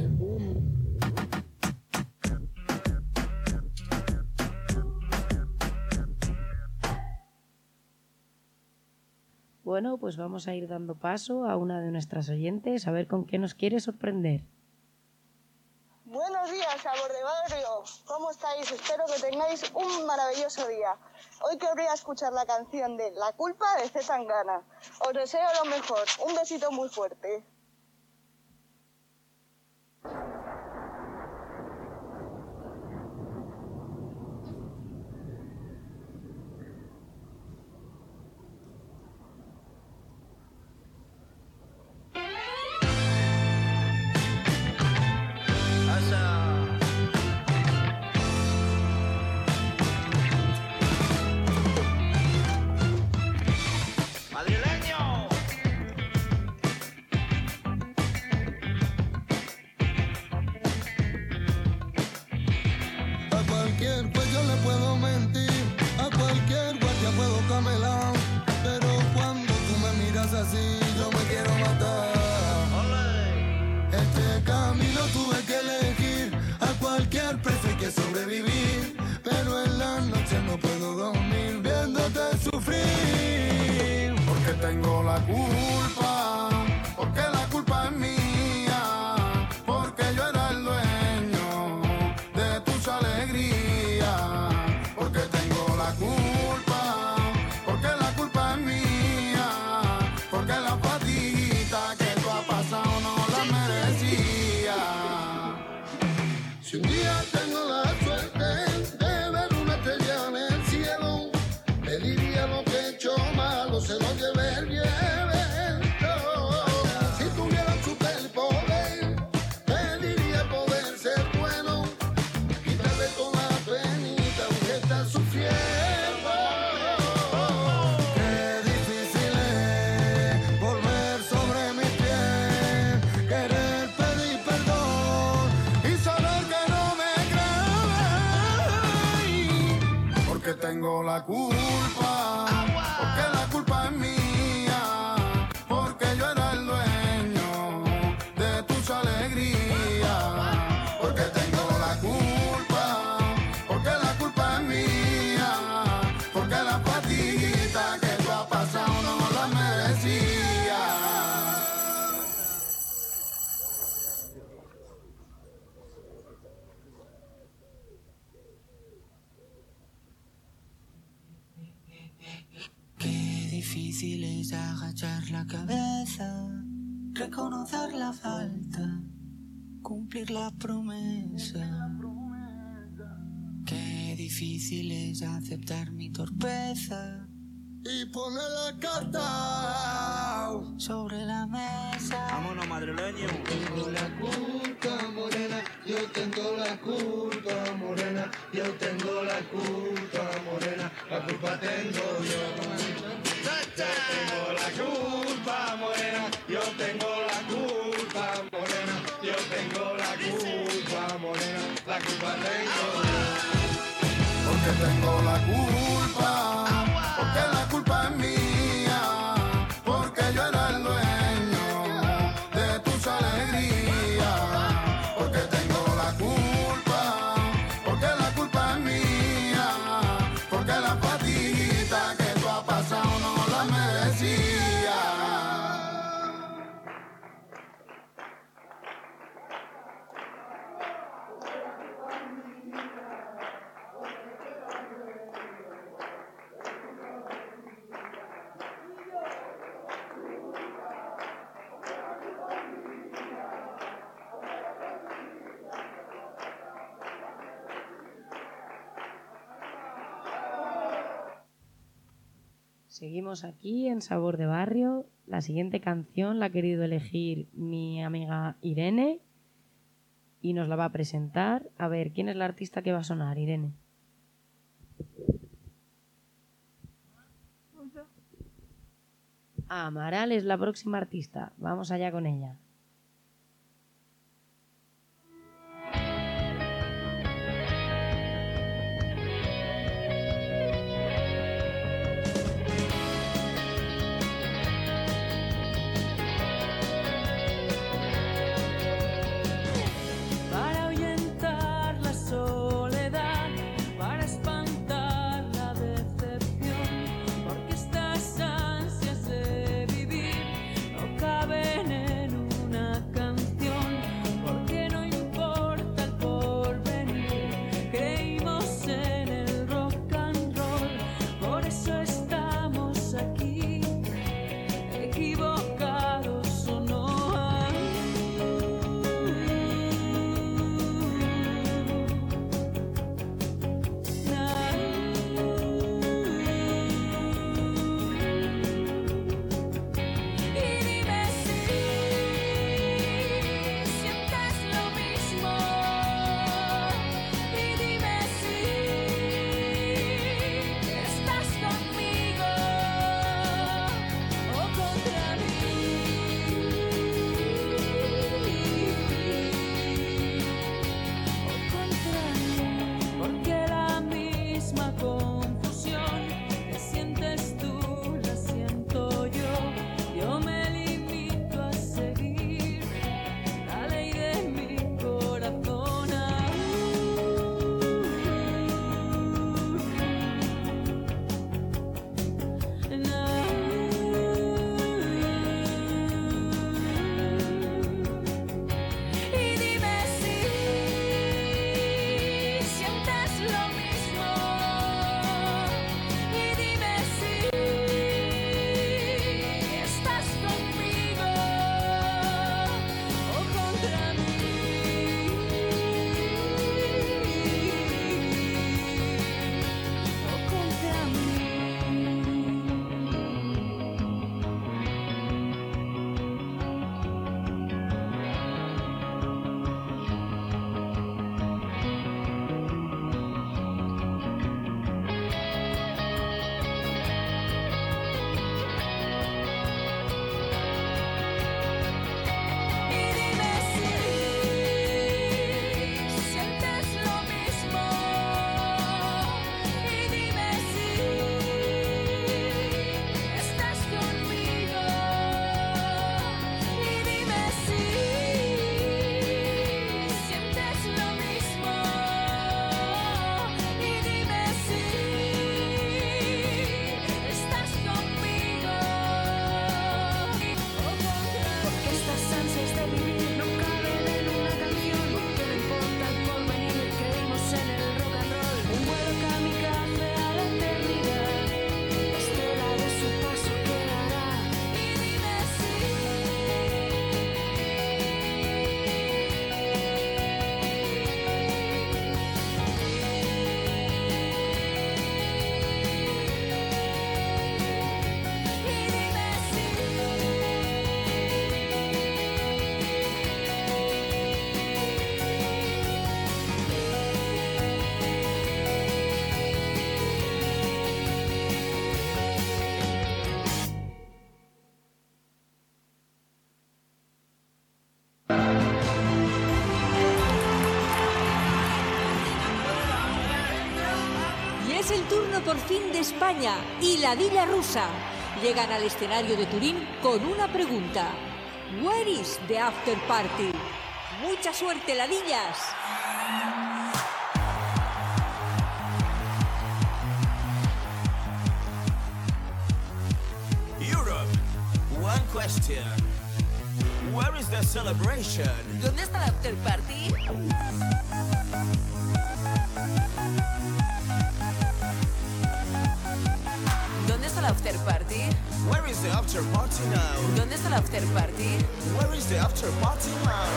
Bueno, pues vamos a ir dando paso a una de nuestras oyentes a ver con qué nos quiere sorprender. Buenos días, sabor de barrio. ¿Cómo estáis? Espero que tengáis un maravilloso día. Hoy querría escuchar la canción de La culpa de C. Tangana. Os deseo lo mejor. Un besito muy fuerte. Así yo me quiero matar. Este camino tuve que elegir, a cualquier precio hay que sobrevivir, pero en las noches no puedo dormir viéndote sufrir. Porque tengo la culpa, porque la culpa es mía, porque yo era el dueño de tus alegrías. Porque tengo la culpa, porque la culpa es mía, porque la fatiguita que tú has pasado no la merecía. Si un día tengo la suerte de ver una estrella en el cielo, le diría lo que he hecho malo, se lo llevé el viento. Si tuviera un superpoder, le diría poder ser bueno, quitarle toda la penita aunque estás sufriendo. Tengo la culpa, porque la culpa es mía, porque yo era el dueño de tus alegrías. Porque tengo la culpa, porque la culpa es mía, porque la fatiguita que tú has pasado no la merecía. difícil es agachar la cabeza, reconocer la falta, cumplir la promesa. Qué difícil es aceptar mi torpeza y poner la carta sobre la mesa. Vámonos, madrileño. Tengo la culpa, morena, yo tengo la culpa, morena, yo tengo la culpa, morena, la culpa tengo yo. Tengo la culpa, morena, yo tengo la culpa, morena, yo tengo la culpa, morena, la culpa tengo yo. Porque tengo la culpa, porque la culpa es mía, porque yo era el dueño de tus alegrías. Porque tengo la culpa, porque la culpa es mía, porque la fatiguita que tú has pasado no la merecía. Seguimos aquí en Sabor de Barrio. La siguiente canción la ha querido elegir mi amiga Irene y nos la va a presentar. A ver, ¿quién es la artista que va a sonar, Irene? Amaral es la próxima artista. Vamos allá con ella. Para ahuyentar la soledad, para espantar la decepción, porque estas ansias de vivir no caben en un Es el turno por fin de España y la Dilla rusa. Llegan al escenario de Turín con una pregunta. Where is the after party? ¡Mucha suerte, ladillas! Europe, one question. Where is the celebration? ¿Dónde está el after party? ¿Dónde está el after party? Where is the after party now? ¿Dónde está el after party? Where is the after party now?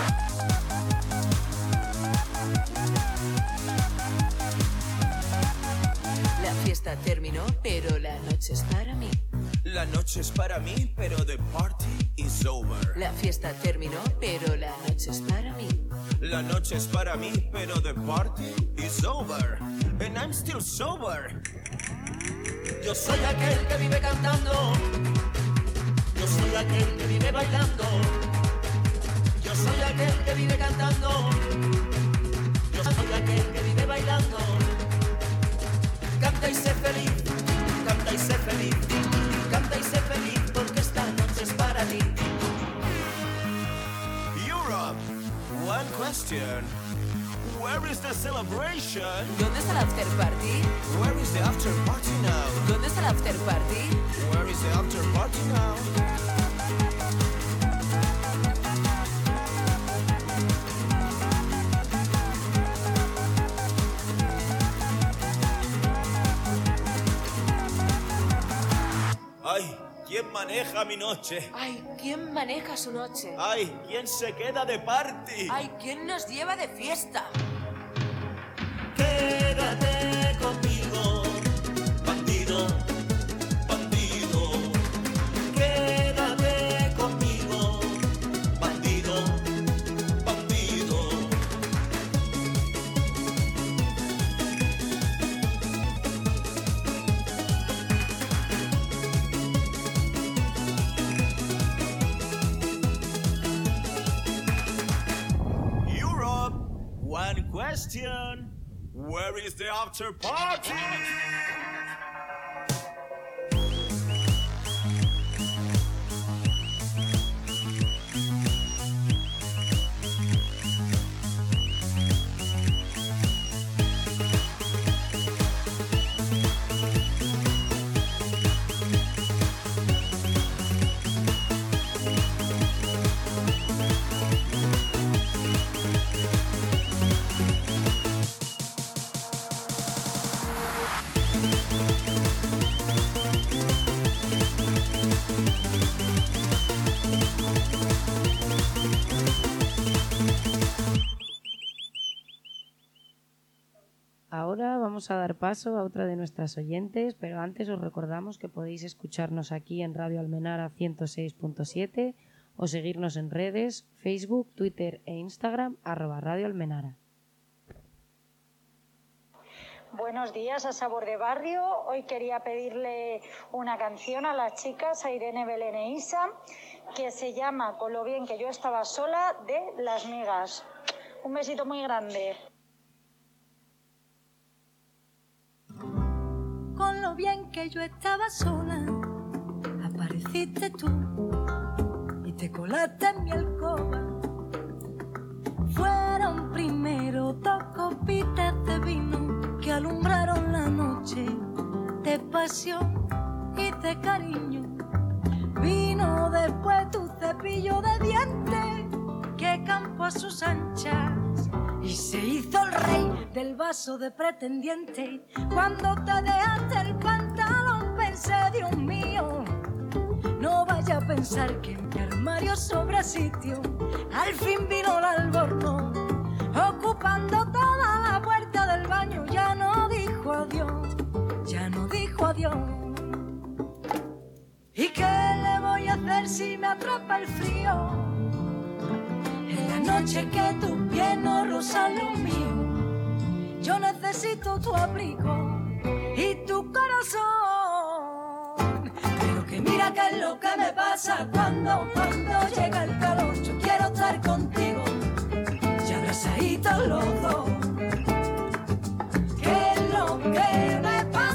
La fiesta terminó, pero la noche es para mí. La noche es para mí, pero the party is over. La fiesta terminó, pero la noche es para mí. La noche es para mí, pero the party is over. And I'm still sober. Yo soy aquel que vive cantando. Yo soy aquel que vive bailando. Yo soy aquel que vive cantando. Yo soy aquel que vive bailando. Canta y sé feliz, canta y sé feliz, canta y sé feliz porque esta noche es para ti. Europe, one question. Where is the celebration? ¿Dónde está el after party? Where is the after party now? ¿Dónde está el after party? Where is the after party now? Ay, ¿quién maneja mi noche? Ay, ¿quién maneja su noche? Ay, ¿quién se queda de party? Ay, ¿quién nos lleva de fiesta? Quédate conmigo, bandido, bandido. Quédate conmigo, bandido, bandido. Europe, one question. Where is the after party? Ahora vamos a dar paso a otra de nuestras oyentes, pero antes os recordamos que podéis escucharnos aquí en Radio Almenara 106.7 o seguirnos en redes, Facebook, Twitter e Instagram, @Radio Almenara. Buenos días a Sabor de Barrio. Hoy quería pedirle una canción a las chicas, a Irene, Belén e Isa, que se llama Con lo bien que yo estaba sola, de Las Migas. Un besito muy grande. Con lo bien que yo estaba sola, apareciste tú y te colaste en mi alcoba. Fueron primero 2 copitas de vino que alumbraron la noche de pasión y de cariño. Vino después tu cepillo de dientes que campó a sus anchas y se hizo el rey del vaso de pretendiente. Cuando te dejaste el pantalón pensé, Dios mío, no vaya a pensar que en mi armario sobra sitio. Al fin vino el albornoz, ocupando toda la puerta del baño. Ya no dijo adiós, ya no dijo adiós. ¿Y qué le voy a hacer si me atrapa el frío? En la noche que tus pies no rozan los míos, yo necesito tu abrigo y tu corazón. Pero que mira que es lo que me pasa cuando llega el calor. Yo quiero estar contigo y abrazaditos los dos. ¿Qué es lo que me pasa?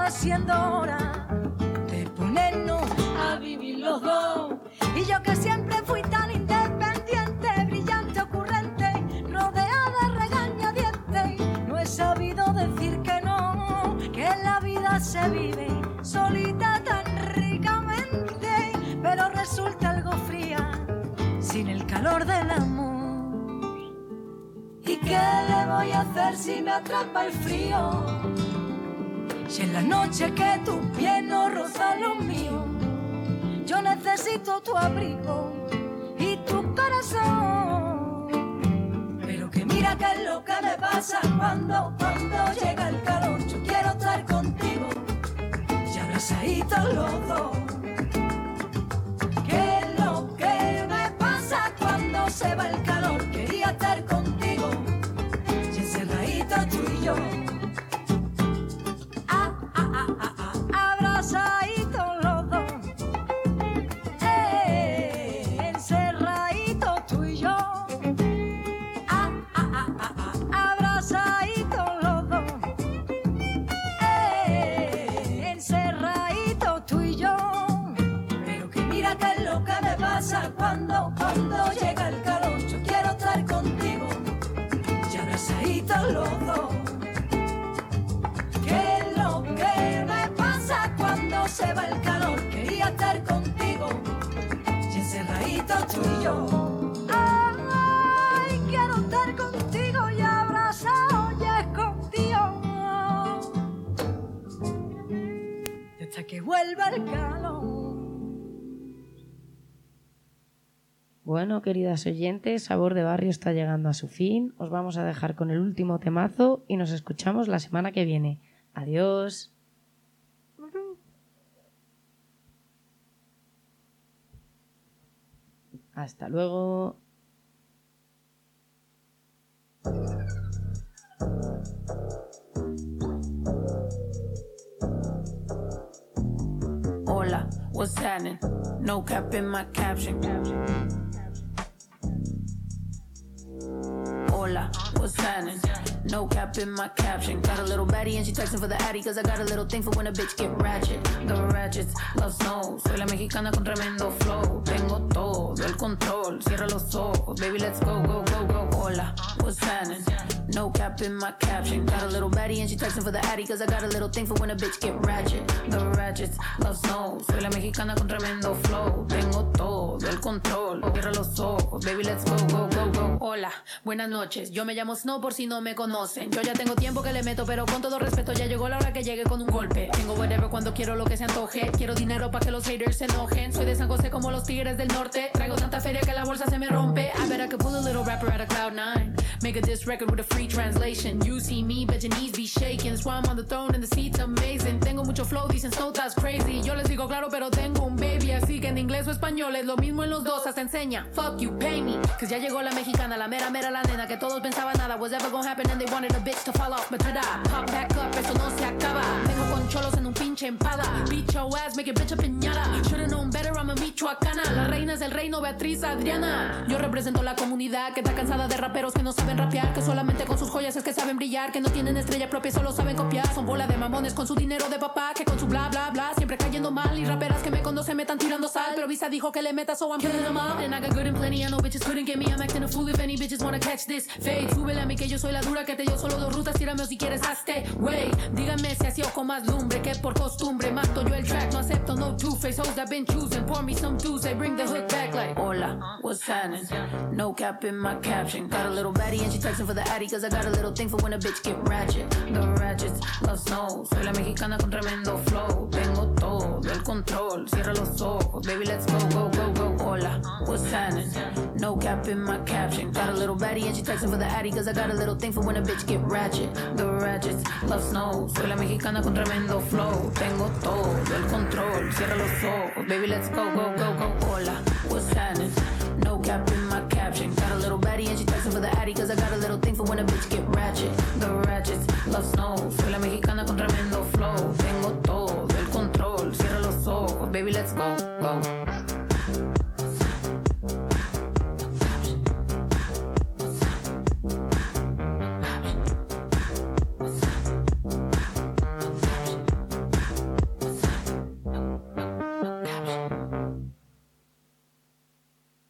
va siendo hora de ponernos a vivir los dos. Y yo que siempre fui tan independiente, brillante, ocurrente, rodeada de regañadientes, no he sabido decir que no, que la vida se vive solita tan ricamente, pero resulta algo fría sin el calor del amor. ¿Y qué le voy a hacer si me atrapa el frío? Si en la noche que tus pies no rozan los míos, yo necesito tu abrigo y tu corazón. Pero que mira que es lo que me pasa cuando llega el calor. Yo quiero estar contigo y abrazaditos los dos. ¿Qué es lo que me pasa cuando se va el calor? Quería estar contigo y encerraditos tú y yo. Abrazaditos los dos, encerraditos tú y yo. Abrazaditos los dos, encerraditos tú y yo. Pero que mira que es lo que me pasa cuando llega el calor. Yo quiero estar contigo y abrazaditos los dos. ¿Qué es lo que me pasa cuando se va el calor? Quería estar contigo y encerraditos tú y yo. Ay, quiero estar contigo y abrazado y escondido y hasta que vuelva el calor. Bueno, queridas oyentes, Sabor de Barrio está llegando a su fin. Os vamos a dejar con el último temazo y nos escuchamos la semana que viene. Adiós. Hasta luego. Hola, what's happening? No cap in my caption. Hola, what's happening? No cap in my caption. Got a little baddie and she texting for the addy, cause I got a little thing for when a bitch get ratchet. The ratchets love snow. Soy la mexicana con tremendo flow. Tengo todo el control. Cierra los ojos, baby, let's go, go, go, go. Hola, what's happening? No cap in my caption. Got a little baddie and she texting for the addy, cause I got a little thing for when a bitch get ratchet. The ratchets love snow. Soy la mexicana con tremendo flow. Tengo todo el control. Cierra los ojos, baby, let's go, go, go, go. Hola, buenas noches. Yo me llamo Snow por si no me conocen. Yo ya tengo tiempo que le meto, pero con todo respeto ya llegó la hora que llegue con un golpe. Tengo whatever cuando quiero lo que se antoje. Quiero dinero pa' que los haters se enojen. Soy de San José como los tigres del norte. Traigo tanta feria que la bolsa se me rompe. I bet I could pull a little rapper out of Cloud9. Make a diss record with a free translation. You see me, bet your knees be shaking. That's why I'm on the throne and the seat's amazing. Tengo mucho flow, dicen Snow that's crazy. Yo les digo claro, pero tengo un baby. Así que en inglés o español es lo mismo en los dos. Hasta enseña, fuck you, pay me. Cause ya llegó la mexicana, la mera la nena. Que todos pensaban nada was ever gonna happen and they wanted a bitch to fall off. But tada, pop back up, esto no se acaba. Vengo con cholos en un pinche empada. Beat your ass, make it bitch a piñata. Should've known better, I'm a michoacana. La reina es el reino, Beatriz Adriana. Yo represento la comunidad que está cansada de raperos que no saben rapear. Que solamente con sus joyas es que saben brillar. Que no tienen estrella propia, solo saben copiar. Son bola de mamones con su dinero de papá. Que con su bla bla bla siempre cayendo mal. Y raperas que me conocen me están tirando sal. Pero Visa dijo que le meta, so I'm killing them all. And I got good and plenty, I know bitches couldn't get me. I'm acting a fool if any bitches wanna catch this fade. Súbele a mí que yo soy la dura que te dio solo 2 rutas. Tírame o si quieres hazte, wey. Díganme si así o con más lumbre. Que por costumbre mato yo el track. No acepto no two-face hoes that been choosing. Pour me some Tuesday, bring the hood back like hola, what's happening? No cap in my caption. Got a little baddie and she texting for the addy, cause I got a little thing for when a bitch get ratchet. The ratchets love snow. Soy la mexicana con tremendo flow. Tengo todo el control. Cierra los ojos, baby, let's go, go, go, go. Hola, what's happening? No cap in my caption. Got a little baddie and she texting for the addy, cause I got a little thing for when a bitch get ratchet. The ratchets love snow. Soy la mexicana con tremendo flow. Tengo todo el control. Cierra los ojos, baby, let's go, go, go, go. Hola, what's happening? No cap in my caption. Got a little baddie and she texting for the addy, cause I got a little thing for when a bitch get ratchet. The ratchets love snow. Soy la mexicana con tremendo flow. Tengo todo el control. Cierra los ojos, baby, let's go, go.